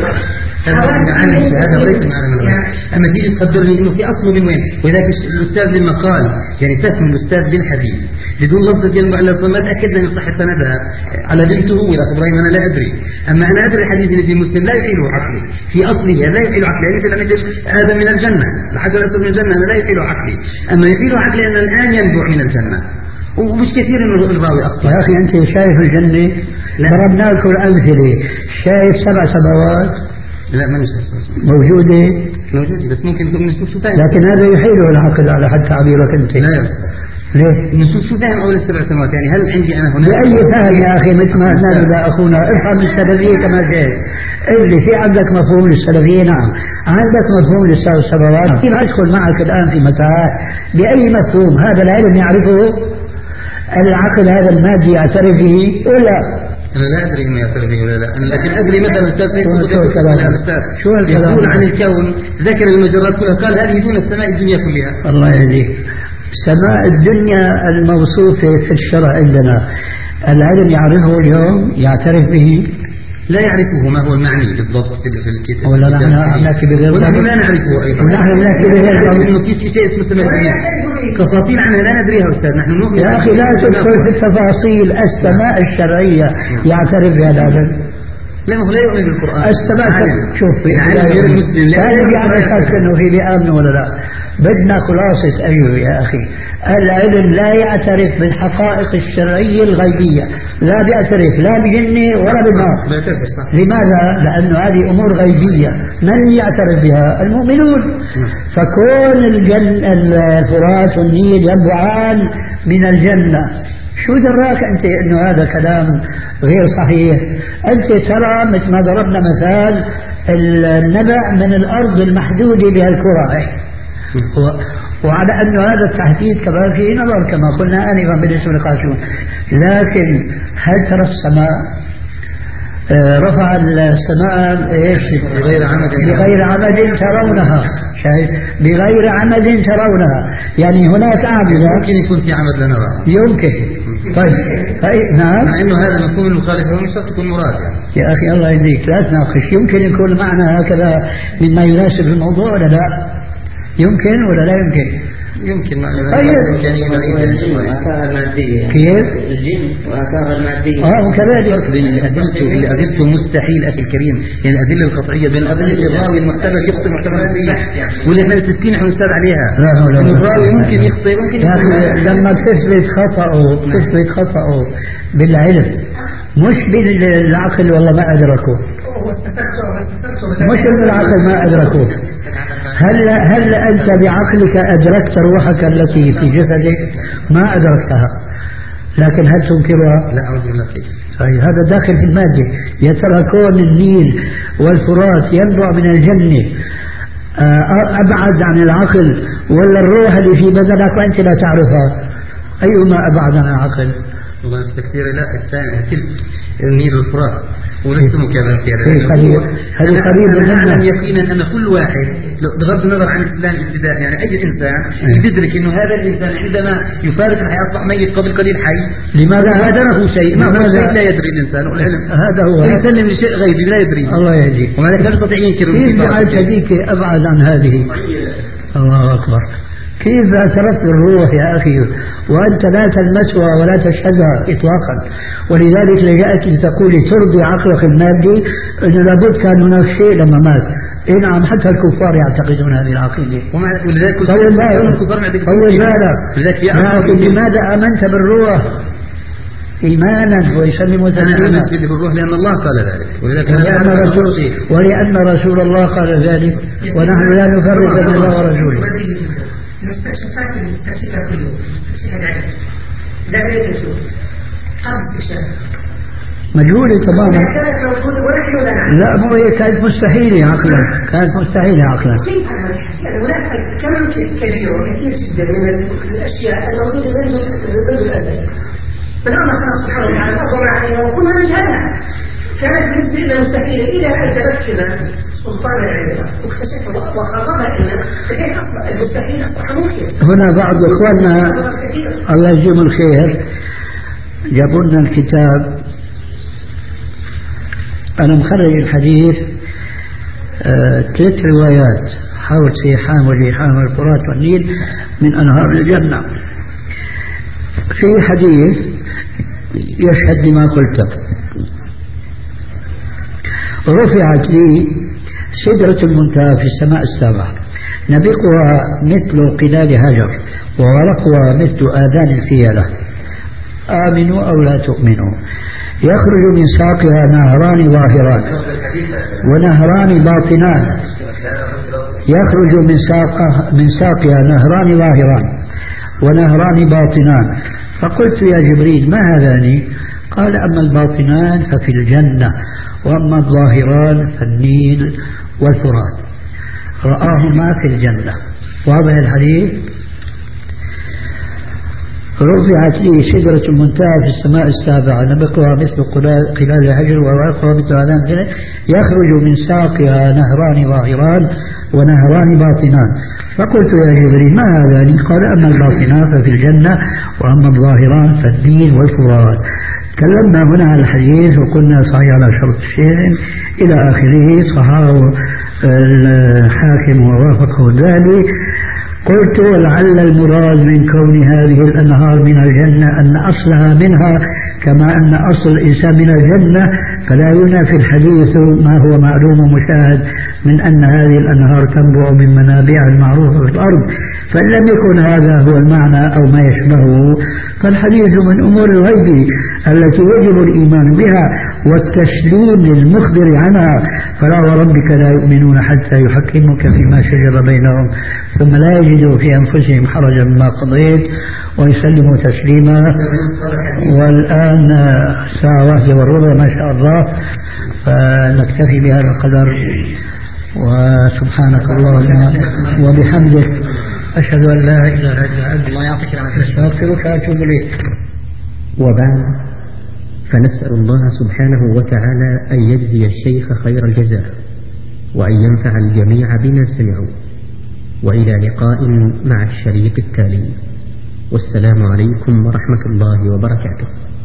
Speaker 5: عالم المشاهدة وليس عالم الغيب. أما تيجي تخبرني إنه في أصله من وين؟ وذاك الأستاذ لما قال يعني تفهم الأستاذ بالحديث بدون لفظة المعلقة ما تأكدنا من صحة سندها على بنته وإلى إبراهيم أنا لا أدري. أما أنا أدري الحديث اللي في مسلم لا يحيله عقلي في أصله لا يحيله عقلي مثل مثل آدم من الجنة الحجر الأسود من الجنة أنا لا يحيله عقلي. أما يحيله عقلي أن الآن ينبع من الجنة ومش كثير انه الراوي اخطا.
Speaker 2: يا اخي انت شايف الجنه؟ ضربنا لكم امثله. شايف سبع سماوات؟
Speaker 5: لا ما نشوف
Speaker 2: موجوده
Speaker 5: موجوده بس ممكن نشوف شو فاهم،
Speaker 2: لكن هذا يحيله العقل على حد تعبيرك انت.
Speaker 5: لا يا
Speaker 2: ليه؟
Speaker 5: نشوف شو فاهم اول السبع سماوات، يعني هل عندي انا هنا
Speaker 2: باي فهم يا اخي؟ مثل ما قلنا لنا اخونا افهم السلفيه كما جاء. اللي في عندك مفهوم للسلفيه؟ نعم عندك مفهوم للسبع سماوات. كيف ادخل معك الان في متاع باي مفهوم هذا العلم يعرفه؟ العقل هذا المادي يعترف به ولا؟
Speaker 5: أنا لا أدري إنه يعترف به ولا لا، أنا لكن أدري مثلا أستاذ سيد
Speaker 2: شو الكلام؟
Speaker 5: يقول عن الكون ذكر المجرات كلها قال هذه دون السماء الدنيا كلها.
Speaker 2: الله يهديك. سماء الدنيا الموصوفة في الشرع عندنا العلم يعرفه اليوم يعترف به؟
Speaker 5: لا يعرفه ما هو المعني بالضبط في الكتاب
Speaker 2: ولا نحن نحكي بغير
Speaker 5: ونحن لا نعرفه أيضا
Speaker 2: ونحن نحكي بغير
Speaker 5: إنه في شيء اسمه سماء الدنيا تفاصيل عنها لا ندريها أستاذ. نحن نؤمن
Speaker 2: يا أخي لا تدخل في التفاصيل. السماء الشرعية يعترف بها العلم؟
Speaker 5: لا هو لا يؤمن بالقرآن.
Speaker 2: السماء شوف في
Speaker 5: غير المسلم لا
Speaker 2: يعرف انه في بيآمن ولا لا. بدنا خلاصة أيوه يا أخي العلم لا يعترف بالحقائق الشرعية الغيبية، لا بيعترف لا بجنة ولا بالنار. لماذا؟ لأنه هذه أمور غيبية من يعترف بها؟ المؤمنون. فكون الجنة الفرات والنيل ينبعان من الجنة شو دراك أنت أنه هذا كلام غير صحيح؟ أنت ترى مثل ما ضربنا مثال النبع من الأرض المحدودة بهالكرة، وعلى أن هذا التحديد كمان فيه نظر كما قلنا آنفا بالنسبة للقاشون. لكن هل ترى السماء رفع السماء ايش
Speaker 5: بغير عمد
Speaker 2: بغير عمد ترونها؟ شايف؟ بغير عمد ترونها يعني هناك أعمدة
Speaker 5: يمكن يكون في عمد لنرى
Speaker 2: يمكن. طيب نعم
Speaker 5: مع انه هذا مفهوم المخالف هو مش شرط يكون مراد يعني.
Speaker 2: يا اخي الله يهديك لا تناقش. يمكن يكون معنى هكذا مما يناسب الموضوع ولا لا؟ يمكن ولا لا يمكن؟
Speaker 5: يمكن معنى
Speaker 2: طيب
Speaker 5: إمكانية بعيدة وآثار المادية
Speaker 2: كيف؟
Speaker 5: الجن وآثار المادية
Speaker 2: اه وكذلك
Speaker 5: بين الأدلة الأدلة مستحيل أخي الكريم، يعني الأدلة القطعية بين الأدلة الراوي المحتمل يخطئ محتمل فيه واللي احنا متفقين احنا نستاذ عليها.
Speaker 2: لا لا لا
Speaker 5: الراوي ممكن يخطئ ممكن
Speaker 2: يا أخي لما تثبت خطأه تثبت خطأه بالعلم مش بالعقل والله ما أدركه، مش بالعقل ما أدركوه. هل هل أنت بعقلك أدركت روحك التي في جسدك؟ ما أدركتها، لكن هل تنكرها؟
Speaker 5: لا أعوذ بالله كيف.
Speaker 2: طيب هذا داخل في المادة. يا ترى كون النيل والفرات ينبع من الجنة أبعد عن العقل ولا الروح اللي في بدنك وأنت لا تعرفها؟ أيهما أبعد عن العقل؟
Speaker 5: والله كثير لا الثاني النيل والفرات ولست مكابرة في هذا.
Speaker 2: هذه قريب
Speaker 5: أنا أعلم يقينا أن كل واحد بغض النظر عن الإسلام ابتداء، يعني أي إنسان يدرك إنه هذا الإنسان عندما يفارق الحياة أصبح ميت قبل قليل حي.
Speaker 2: لماذا
Speaker 5: غادره شيء؟ ما هو شيء لا يدري الإنسان، والعلم
Speaker 2: هذا هو
Speaker 5: يسلم لشيء غيبي لا يدري.
Speaker 2: الله يهديك.
Speaker 5: وما لا يستطيع ينكر.
Speaker 2: كيف جعلت هذيك أبعد عن هذه؟ الله أكبر. كيف اعترفت بالروح يا أخي وأنت لا تلمسها ولا تشهدها إطلاقا؟ ولذلك لجأت لتقولي ترضي عقلك المادي أنه لابد كان هناك شيء لما مات. إيه نعم، حتى الكفار يعتقدون هذه العقيدة.
Speaker 5: ولذلك
Speaker 2: طيب لكن لماذا آمنت بالروح إيمانا ويسلم تسليما؟
Speaker 5: أنا آمنت بالروح لأن الله قال ذلك،
Speaker 2: ولأن رسول, ولأن رسول الله قال ذلك، ونحن لا نفرق بين الله ورسوله.
Speaker 4: مستكشفات التكشيفات كله مستكشف العلم لا يدرسون قبل اكتشاف
Speaker 2: مجهولة تماما.
Speaker 4: كانت موجودة ونحن لا نعلم.
Speaker 2: لا مو هي كانت مستحيلة عقلا، كانت مستحيلة عقلا.
Speaker 4: كيف هذا الحكي؟ هناك كم كبير وكثير جدا من الأشياء الموجودة منذ منذ الأزل. من الله سبحانه وتعالى أصبح علينا وكنا نجهلها. كانت بالنسبة مستحيلة إلى أن تمكن سلطان العلم واكتشف وقرر أن المستحيل أصبح ممكن.
Speaker 2: هنا بعض إخواننا الله يجزيهم الخير جابوا لنا الكتاب. أنا مخرج الحديث آه، ثلاث روايات حول سيحان وجيحان والفرات والنيل من أنهار الجنة. في حديث يشهد لما قلت. رفعت لي سدرة المنتهى في السماء السابعة، نبقها مثل قلال هجر وورقها مثل آذان الفيلة، آمنوا أو لا تؤمنوا. يخرج من ساقها نهران ظاهران ونهران باطنان. يخرج من ساقها من ساقها نهران ظاهران ونهران باطنان. فقلت يا جبريل ما هذان؟ قال أما الباطنان ففي الجنة، وأما الظاهران فالنيل والفرات. رآهما في الجنة. واضح الحديث؟ رفعت لي شجرة المنتهى في السماء السابعة، نبقها مثل قلال الهجر وورقها مثل آذان الفيل، يخرج من ساقها نهران ظاهران ونهران باطنان. فقلت يا جبريل ما هذان؟ قال أما الباطنان ففي الجنة، وأما الظاهران فالدين والفرات. تكلمنا هنا عن الحديث وقلنا صحيح على شرط الشيخ إلى آخره، صححه الحاكم ووافقه ذلك. قلت لعل المراد من كون هذه الأنهار من الجنة أن أصلها منها كما أن أصل الإنسان من الجنة، فلا ينافي الحديث ما هو معلوم ومشاهد من أن هذه الأنهار تنبع من منابع المعروفة في الأرض. فإن لم يكن هذا هو المعنى أو ما يشبهه فالحديث من أمور الغيب التي يجب الإيمان بها والتسليم للمخبر عنها. فلا وربك لا يؤمنون حتى يحكموك فيما شجر بينهم ثم لا يجدوا في أنفسهم حرجا مما قضيت ويسلموا تسليما. والآن الساعة واحدة والربع ما شاء الله، فنكتفي بهذا القدر. وسبحانك اللهم وبحمدك أشهد أن لا إله إلا أنت أستغفرك وأتوب إليك.
Speaker 6: وبعد، فنسأل الله سبحانه وتعالى أن يجزي الشيخ خير الجزاء وأن ينفع الجميع بما سمعوا. وإلى لقاء مع الشريط التالي، والسلام عليكم ورحمة الله وبركاته.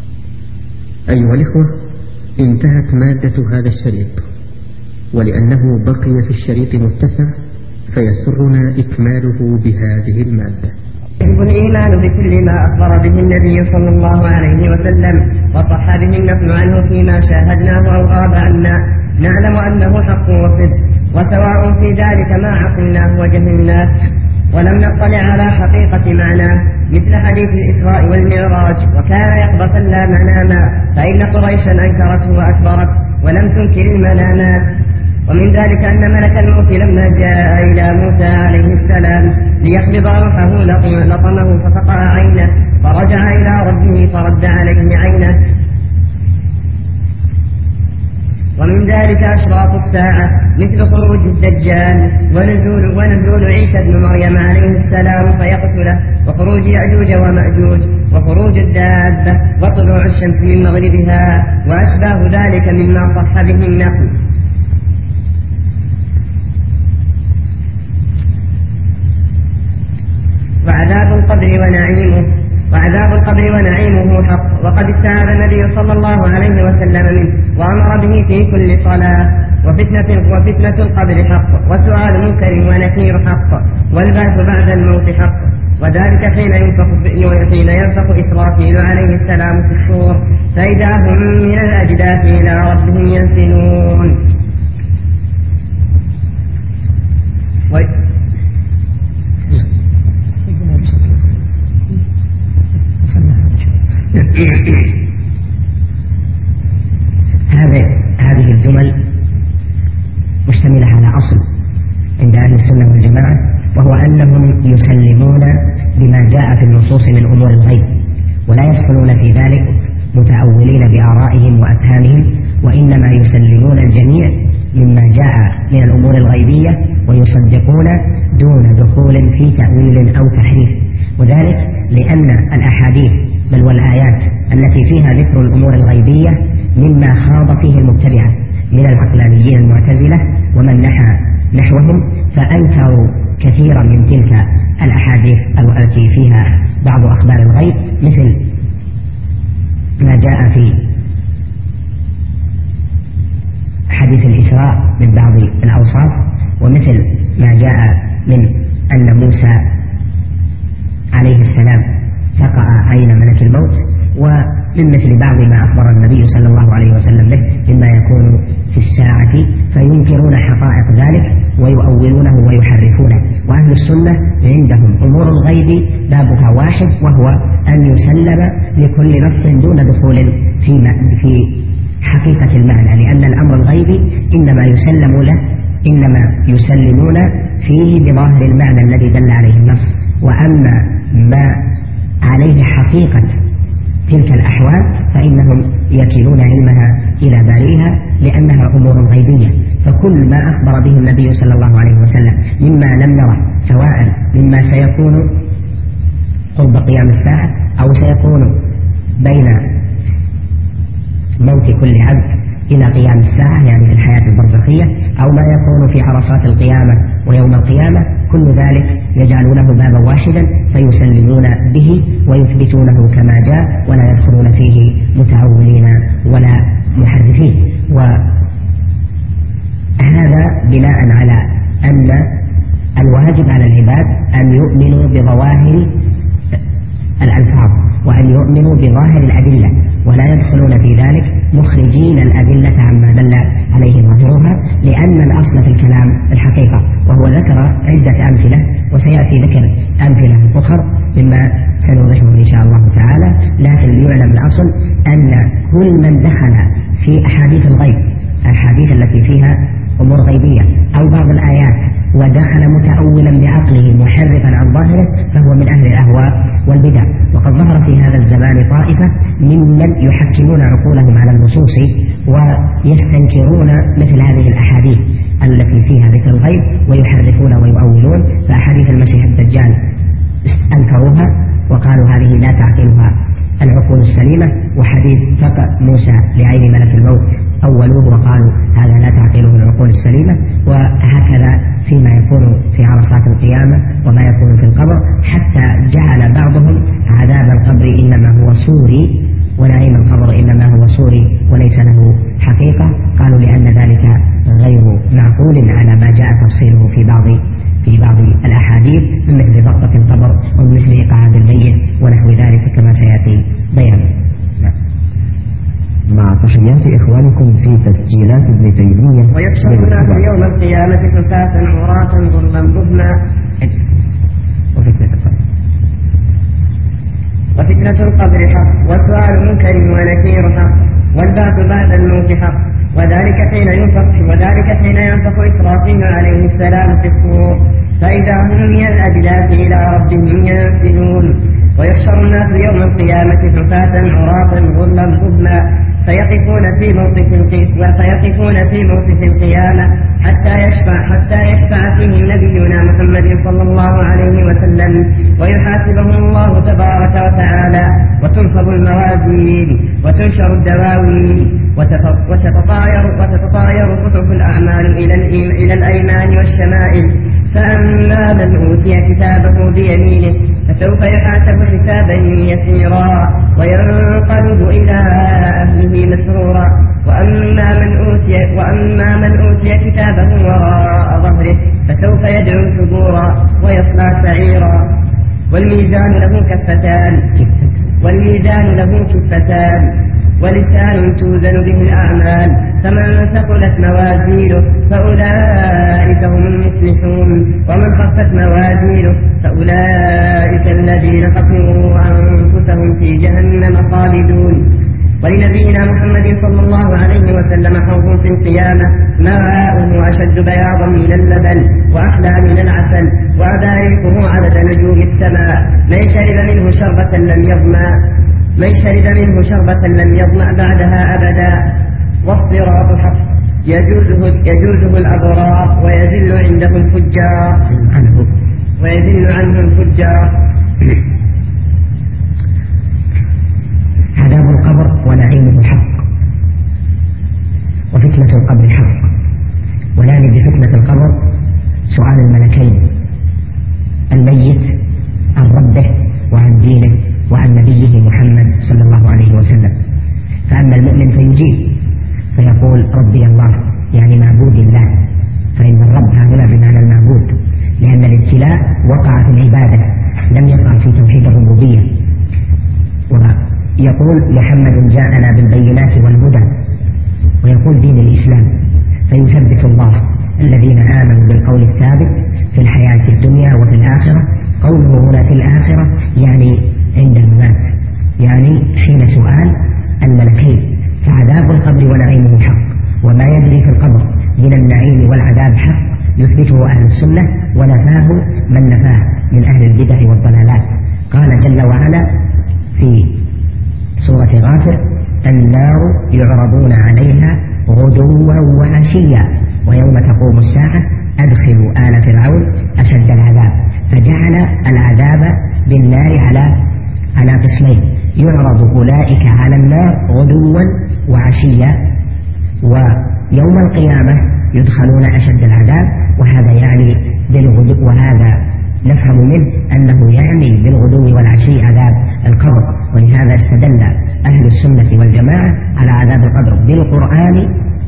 Speaker 6: أيها الإخوة، انتهت مادة هذا الشريط، ولأنه بقي في الشريط متسع فيسرنا إكماله بهذه المادة.
Speaker 7: يجب الإيمان بكل ما أخبر به النبي صلى الله عليه وسلم وصح به النقل عنه فيما شاهدناه أو غاب عنا، نعلم أنه حق وصدق، وسواء في ذلك ما عقلناه وجهلناه ولم نطلع على حقيقة معناه، مثل حديث الإسراء والمعراج وكان يقظة لا مناما، فإن قريشا أنكرته وأكبرت ولم تنكر المنامات. ومن ذلك أن ملك الموت لما جاء إلى موسى عليه السلام ليقبض روحه لطمه ففقع عينه، فرجع إلى ربه فرد عليه عينه. ومن ذلك أشراط الساعة مثل خروج الدجال ونزول, ونزول عيسى بن مريم عليه السلام فيقتله، وخروج يأجوج ومأجوج، وخروج الدابة، وطلوع الشمس من مغربها، وأشباه ذلك مما صح به النقل. وقد استعاذ النبي صلى الله عليه وسلم منه وأمر به في كل صلاة. وفتنة, وفتنة القبر حق، وسؤال منكر ونكير حق، والبعث بعد الموت حق. وذلك حين ينفخ حين ينفخ إسرافيل عليه السلام في الصور فإذا هم من الأجداث إلى ربهم ينسلون.
Speaker 1: هذه هذه الجمل مشتملة على أصل عند أهل السنة والجماعة، وهو أنهم يسلمون بما جاء في النصوص من أمور الغيب، ولا يدخلون في ذلك متأولين بآرائهم وأفهامهم، وإنما يسلمون الجميع مما جاء من الأمور الغيبية ويصدقون دون دخول في تأويل أو تحريف. وذلك لأن الأحاديث بل والآيات التي فيها ذكر الأمور الغيبية مما خاض فيه المبتدعة من العقلانيين المعتزلة ومن نحى نحوهم، فأنكروا كثيرا من تلك الأحاديث التي فيها بعض أخبار الغيب، مثل ما جاء في حديث الإسراء من بعض الأوصاف، ومثل ما جاء من أن موسى عليه السلام فقع عين ملك الموت، ومن مثل بعض ما أخبر النبي صلى الله عليه وسلم به مما يكون في الساعة، فينكرون حقائق ذلك ويؤولونه ويحرفونه. وأهل السنة عندهم أمور الغيب بابها واحد، وهو أن يسلم لكل نص دون دخول في في حقيقة المعنى، لأن الأمر الغيبي إنما يسلم له إنما يسلمون فيه بظاهر المعنى الذي دل عليه النص، وأما ما عليه حقيقة تلك الأحوال فإنهم يكلون علمها إلى باريها لأنها أمور غيبية. فكل ما أخبر به النبي صلى الله عليه وسلم مما لم نره، سواء مما سيكون قرب قيام الساعة أو سيكون بين موت كل عبد إلى قيام الساعة يعني في الحياة البرزخية، أو ما يكون في عرصات القيامة ويوم القيامة، كل ذلك يجعلونه بابا واحدا فيسلمون به ويثبتونه كما جاء، ولا يدخلون فيه متأولين ولا محرفين. وهذا بناء على أن الواجب على العباد أن يؤمنوا بظواهر الألفاظ وأن يؤمنوا بظاهر الأدلة، ولا يدخلون في ذلك مخرجين الأدلة عما دل عليه ظاهرها، لأن الأصل في الكلام الحقيقة. وهو ذكر عدة أمثلة وسيأتي ذكر أمثلة أخرى مما سنوضحه إن شاء الله تعالى، لكن ليعلم الأصل أن كل من دخل في أحاديث الغيب، الحديث التي فيها أمور غيبية أو بعض الآيات، ودخل متأولا بعقله محرفا عن ظاهره، فهو من أهل الأهواء والبدع. وقد ظهر في هذا الزمان طائفة ممن يحكمون عقولهم على النصوص ويستنكرون مثل هذه الأحاديث التي فيها ذكر الغيب ويحرفون ويؤولون. فأحاديث المسيح الدجال أنكروها وقالوا هذه لا تعقلها العقول السليمة، وحديث فقع موسى لعين ملك الموت أولوه وقالوا هذا لا تعقله العقول السليمة. وهكذا فيما يكون في عرصات القيامة وما يكون في القبر، حتى جعل بعضهم عذاب القبر إنما هو صوري ونعيم القبر إنما هو صوري وليس له حقيقة، قالوا لأن ذلك غير معقول على ما جاء تفصيله في بعض في بعض الأحاديث من مثل ضغطة القبر ومن مثل إقعاد الميت ونحو ذلك كما سيأتي بيانه.
Speaker 6: مع تحيات إخوانكم في تسجيلات ابن تيمية.
Speaker 7: ويحشر الناس يوم القيامة حفاة عراة غرلا بهما.
Speaker 1: وفتنة القبر
Speaker 7: وفتنة القبر حق، وسؤال منكر ونكير حق، والبعث بعد الموت حق. وذلك حين ينفخ وذلك حين ينفخ إسرافيل عليه السلام في الصور فإذا هم من الأجداث إلى ربهم ينسلون. ويحشر الناس يوم القيامة حفاة عراة غرلا بهما فيقفون في موقف فيقفون في موقف القيامة حتى يشفع حتى يشفع فيهم نبينا محمد صلى الله عليه وسلم ويحاسبهم الله تبارك وتعالى، وتنصب الموازين وتنشر الدواوين وتتطاير وتتطاير صحف الأعمال إلى إلى الأيمان والشمائل. فأما من أوتي كتابه بيمينه فسوف يحاسب حسابا يسيرا وينقلب إلى أهله مسرورا وأما من أوتي, وأما من أوتي كتابه وراء ظهره فسوف يدعو ثبورا ويصلى سعيرا والميزان له كفتان والميزان له كفتان ولسان توزن به الأعمال فمن ثقلت موازينه فأولئك هم المفلحون ومن خفت موازينه فأولئك الذين خسروا أنفسهم في جهنم خالدون. ولنبينا محمد صلى الله عليه وسلم حوض في القيامة ماؤه أشد بياضا من اللبن وأحلى من العسل وأباريقه عدد نجوم السماء من شرب منه شربة لم يظمأ من شرب منه شربة لم يظمأ بعدها أبدا. والصراط حق يجوزه, يجوزه الأبرار ويذل عنده الفجار ويذل عنه الفجار.
Speaker 1: عذاب القبر ونعيمه حق وفتنة القبر حق. ونعني بفتنة القبر سؤال الملكين الميت عن ربه وعن دينه وعن نبيه محمد صلى الله عليه وسلم. فأما المؤمن فيجيب فيقول ربي الله يعني معبود الله، فإن الرب هنا بمعنى المعبود، لأن الابتلاء وقع في العبادة لم يقع في توحيد الربوبية. ويقول محمد جاءنا بالبينات والهدى ويقول دين الإسلام، فيثبت الله الذين آمنوا بالقول الثابت في الحياة الدنيا وفي الآخرة. قوله هنا في الآخرة يعني عند الممات، يعني حين سؤال الملكين. فعذاب القبر ونعيمه حق، وما يجري في القبر من النعيم والعذاب حق يثبته أهل السنة ونفاه من نفاه من أهل البدع والضلالات. قال جل وعلا في سورة غافر النار يعرضون عليها غدوا وعشيا ويوم تقوم الساعة أدخلوا آل فرعون أشد العذاب. فجعل العذاب بالنار على على قسمين، يعرض أولئك على النار غدوا وعشيا ويوم القيامة يدخلون أشد العذاب. وهذا يعني بالغدو، وهذا نفهم منه أنه يعني بالغدو والعشي عذاب القبر. ولهذا استدل أهل السنة والجماعة على عذاب القبر بالقرآن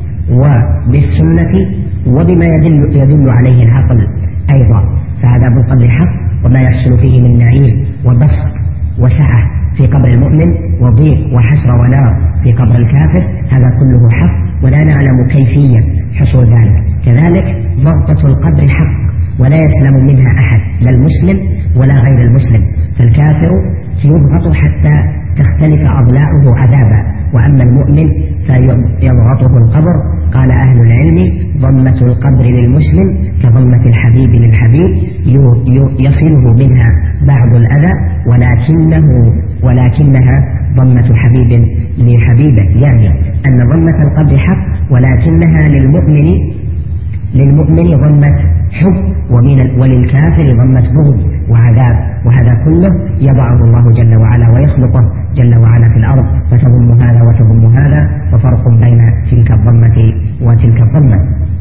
Speaker 1: وبالسنة وبما يدل, يدل عليه العقل أيضا. فعذاب القبر حق، وما يحصل فيه من نعيم وبسط وسعة في قبر المؤمن وضيق وحسرة ونار في قبر الكافر هذا كله حق، ولا نعلم كيفية حصول ذلك. كذلك ضغطة القبر حق ولا يسلم منها أحد لا المسلم ولا غير المسلم. فالكافر يضغط حتى تختلف أضلاعه عذابا، وأما المؤمن فيضغطه القبر. قال أهل العلم ضمة القبر للمسلم كضمة الحبيب للحبيب، يصله منها بعض الأذى ولكنه ولكنها ضمة حبيب لحبيبه، يعني أن ضمة القبر حق ولكنها للمؤمن للمؤمن ضمة حب ومن وللكافر ضمة بغض وعذاب. وهذا كله يضعه الله جل وعلا ويخلقه جل وعلا في الأرض، فتضم هذا وتضم هذا، وفرق بين تلك الضمة وتلك الضمة.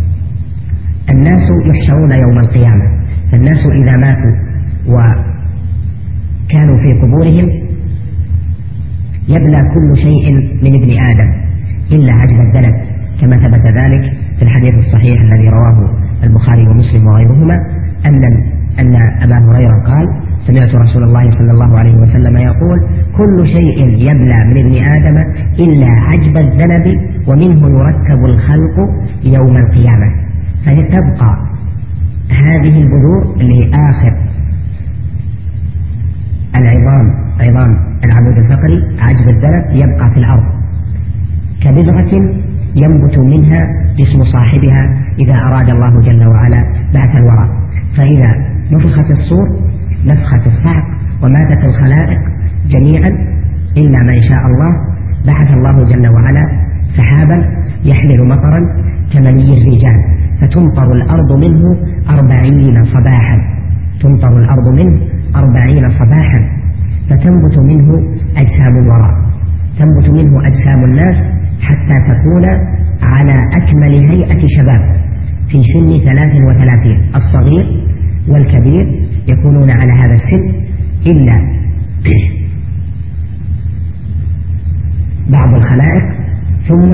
Speaker 1: الناس يحشرون يوم القيامة، فالناس إذا ماتوا وكانوا في قبورهم يبلى كل شيء من ابن آدم إلا عجب الذنب، كما ثبت ذلك في الحديث الصحيح الذي رواه البخاري ومسلم وغيرهما أن أن أبا هريرة قال سمعت رسول الله صلى الله عليه وسلم يقول كل شيء يبلى من ابن آدم إلا عجب الذنب ومنه يركب الخلق يوم القيامة. فتبقى هذه البذور اللي هي آخر العظام عظام العمود الفقري عجب الذنب يبقى في الأرض كبذرة ينبت منها جسم صاحبها إذا أراد الله جل وعلا بعث الورى. فإذا نفخت الصور نفخت الصعق وماتت الخلائق جميعا إلا من شاء الله، بعث الله جل وعلا سحابا يحمل مطرا كمني الرجال فتمطر الأرض منه أربعين صباحا تمطر الأرض منه أربعين صباحا فتنبت منه أجسام الورى، تنبت منه أجسام الناس حتى تكون على أكمل هيئة شباب في سن ثلاث وثلاثين. الصغير والكبير يكونون على هذا السن إلا بعض الخلائق، ثم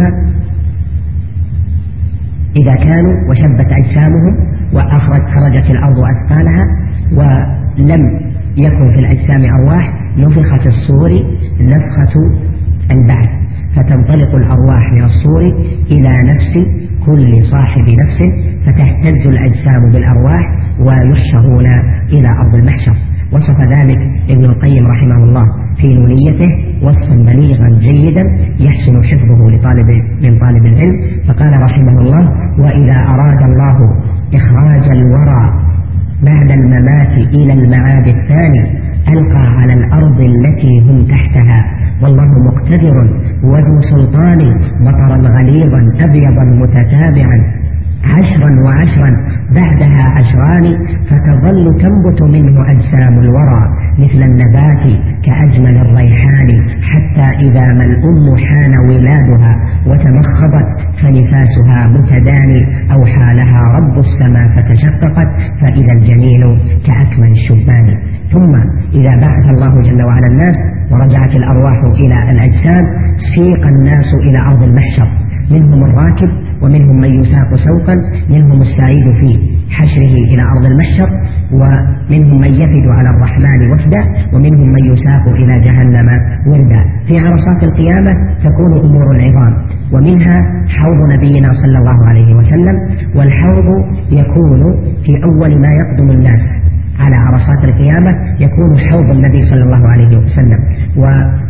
Speaker 1: إذا كانوا وشبت أجسامهم وأخرج خرجت الأرض أثقالها ولم يكن في الأجسام أرواح، نفخ في الصور نفخة البعث، فتنطلق الأرواح من الصور إلى نفس كل صاحب نفس، فتهتز الأجسام بالأرواح ويحشرون إلى أرض المحشر. وصف ذلك ابن القيم رحمه الله في نونيته وصفا بليغا جيدا يحسن حفظه لطالب من طالب العلم، فقال رحمه الله: وإذا أراد الله إخراج الورى بعد الممات إلى المعاد الثاني ألقى على الأرض التي هم تحتها، والله مقتدر وذو سلطان، مطرا غليظا أبيضا متتابعا عشرا وعشرا بعدها عشران، فتظل تنبت منه أجسام الورى مثل النبات كأجمل الريحان، حتى إذا ما الأم حان ولادها وتمخضت فنفاسها متداني، أوحى لها رب السماء فتشققت فإذا الجنين كأكمل الشبان. ثم إذا بعث الله جل وعلا الناس ورجعت الأرواح إلى الأجسام سيق الناس إلى أرض المحشر، منهم الراكب ومنهم من يساق سوقا، منهم السعيد في حشره إلى أرض المحشر، ومنهم من يفد على الرحمن وفدا، ومنهم من يساق إلى جهنم وردا. في عرصات القيامة تكون أمور العظام، ومنها حوض نبينا صلى الله عليه وسلم، والحوض يكون في أول ما يقدم الناس على عرصات القيامة، يكون حوض النبي صلى الله عليه وسلم، و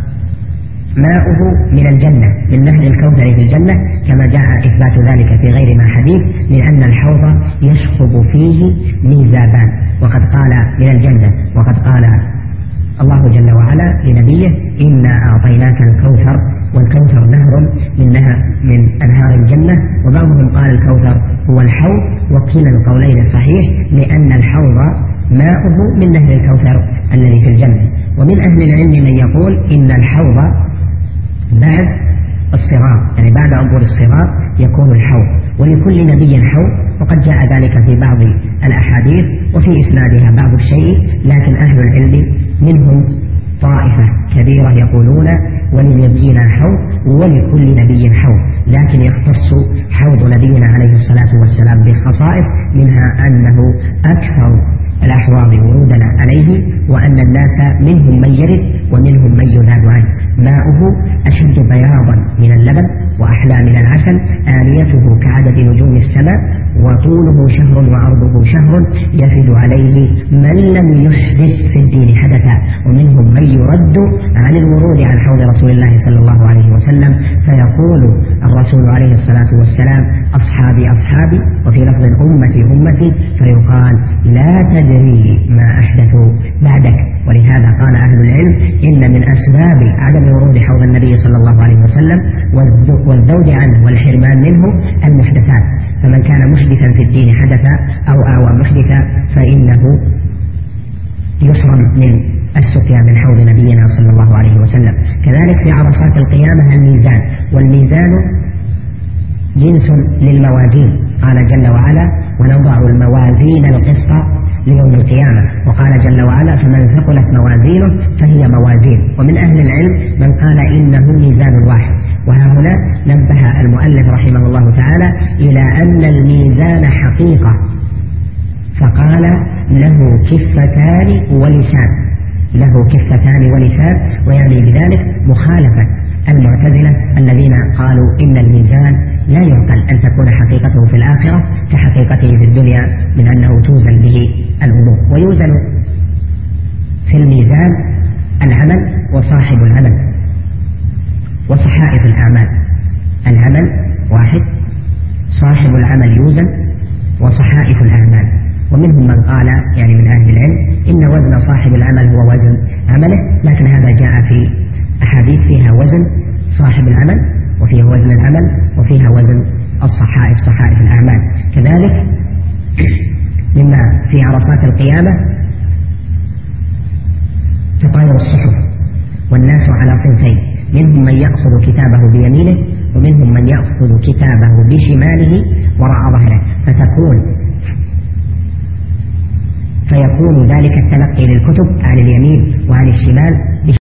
Speaker 1: ماؤه من الجنة من نهر الكوثر في الجنة، كما جاء إثبات ذلك في غير ما حديث، من أن الحوض يشخب فيه ميزابان، وقد قال من الجنة، وقد قال الله جل وعلا لنبيه: إنا أعطيناك الكوثر، والكوثر نهر من, نهر من أنهار الجنة. وبعضهم قال الكوثر هو الحوض، وكلا القولين صحيح، لأن الحوض ماؤه من نهر الكوثر الذي في الجنة. ومن أهل العلم من يقول إن الحوض بعد الصراط، يعني بعد عبور الصراط يكون الحوض، ولكل نبي حوض، وقد جاء ذلك في بعض الأحاديث وفي إسنادها بعض الشيء، لكن أهل العلم منهم طائفة كبيرة يقولون ولنبينا حوض ولكل نبي حوض، لكن يختص حوض نبينا عليه الصلاة والسلام بخصائص، منها أنه أكثر الأحواض ورودا عليه، وأن الناس منهم من يرد ومنهم من يذاد عنه. ماؤه أشد بياضا من اللبن وأحلى من العسل، آنيته كعدد نجوم السماء، وطوله شهر وعرضه شهر، يفد عليه من لم يحدث في الدين حدثا، ومنهم من يرد عن الورود عن حوض رسول الله صلى الله عليه وسلم، فيقول الرسول عليه الصلاة والسلام: أصحابي أصحابي، وفي لفظ أمتي أمتي، فيقال: لا تدري ما أحدثوا بعدك. ولهذا قال أهل العلم إن من أسباب عدم ورود حوض النبي صلى الله عليه وسلم والذود عنه والحرمان منه المحدثات، فمن كان محدثا في الدين حدثا أو آوى محدثا فإنه يحرم من السقيا من حوض نبينا صلى الله عليه وسلم. كذلك في عرصات القيامة الميزان، والميزان جنس للموازين، قال جل وعلا: ونضع الموازين القسط ليوم القيامة، وقال جل وعلا: فمن ثقلت موازينه فهي موازين. ومن أهل العلم من قال إنه ميزان واحد. وها هنا نبه المؤلف رحمه الله تعالى إلى أن الميزان حقيقة، فقال: له كفتان ولسان، له كفتان ولسان، ويعني بذلك مخالفة المعتزلة الذين قالوا إن الميزان لا يعقل أن تكون حقيقته في الآخرة كحقيقته في الدنيا، من أنه توزن به الأمور. ويوزن في الميزان العمل وصاحب العمل وصحائف الأعمال. العمل واحد، صاحب العمل يوزن، وصحائف الأعمال. ومنهم من قال يعني من أهل العلم إن وزن صاحب العمل هو وزن عمله، لكن هذا جاء في أحاديث فيها وزن صاحب العمل، وفيها وزن العمل، وفيها وزن الصحائف صحائف الأعمال. كذلك مما في عرصات القيامة تطاير الصحف، والناس على صنفين: منهم من يأخذ كتابه بيمينه، ومنهم من يأخذ كتابه بشماله وراء ظهره، فتكون ويكون ذلك التلقي للكتب عن اليمين وعن الشمال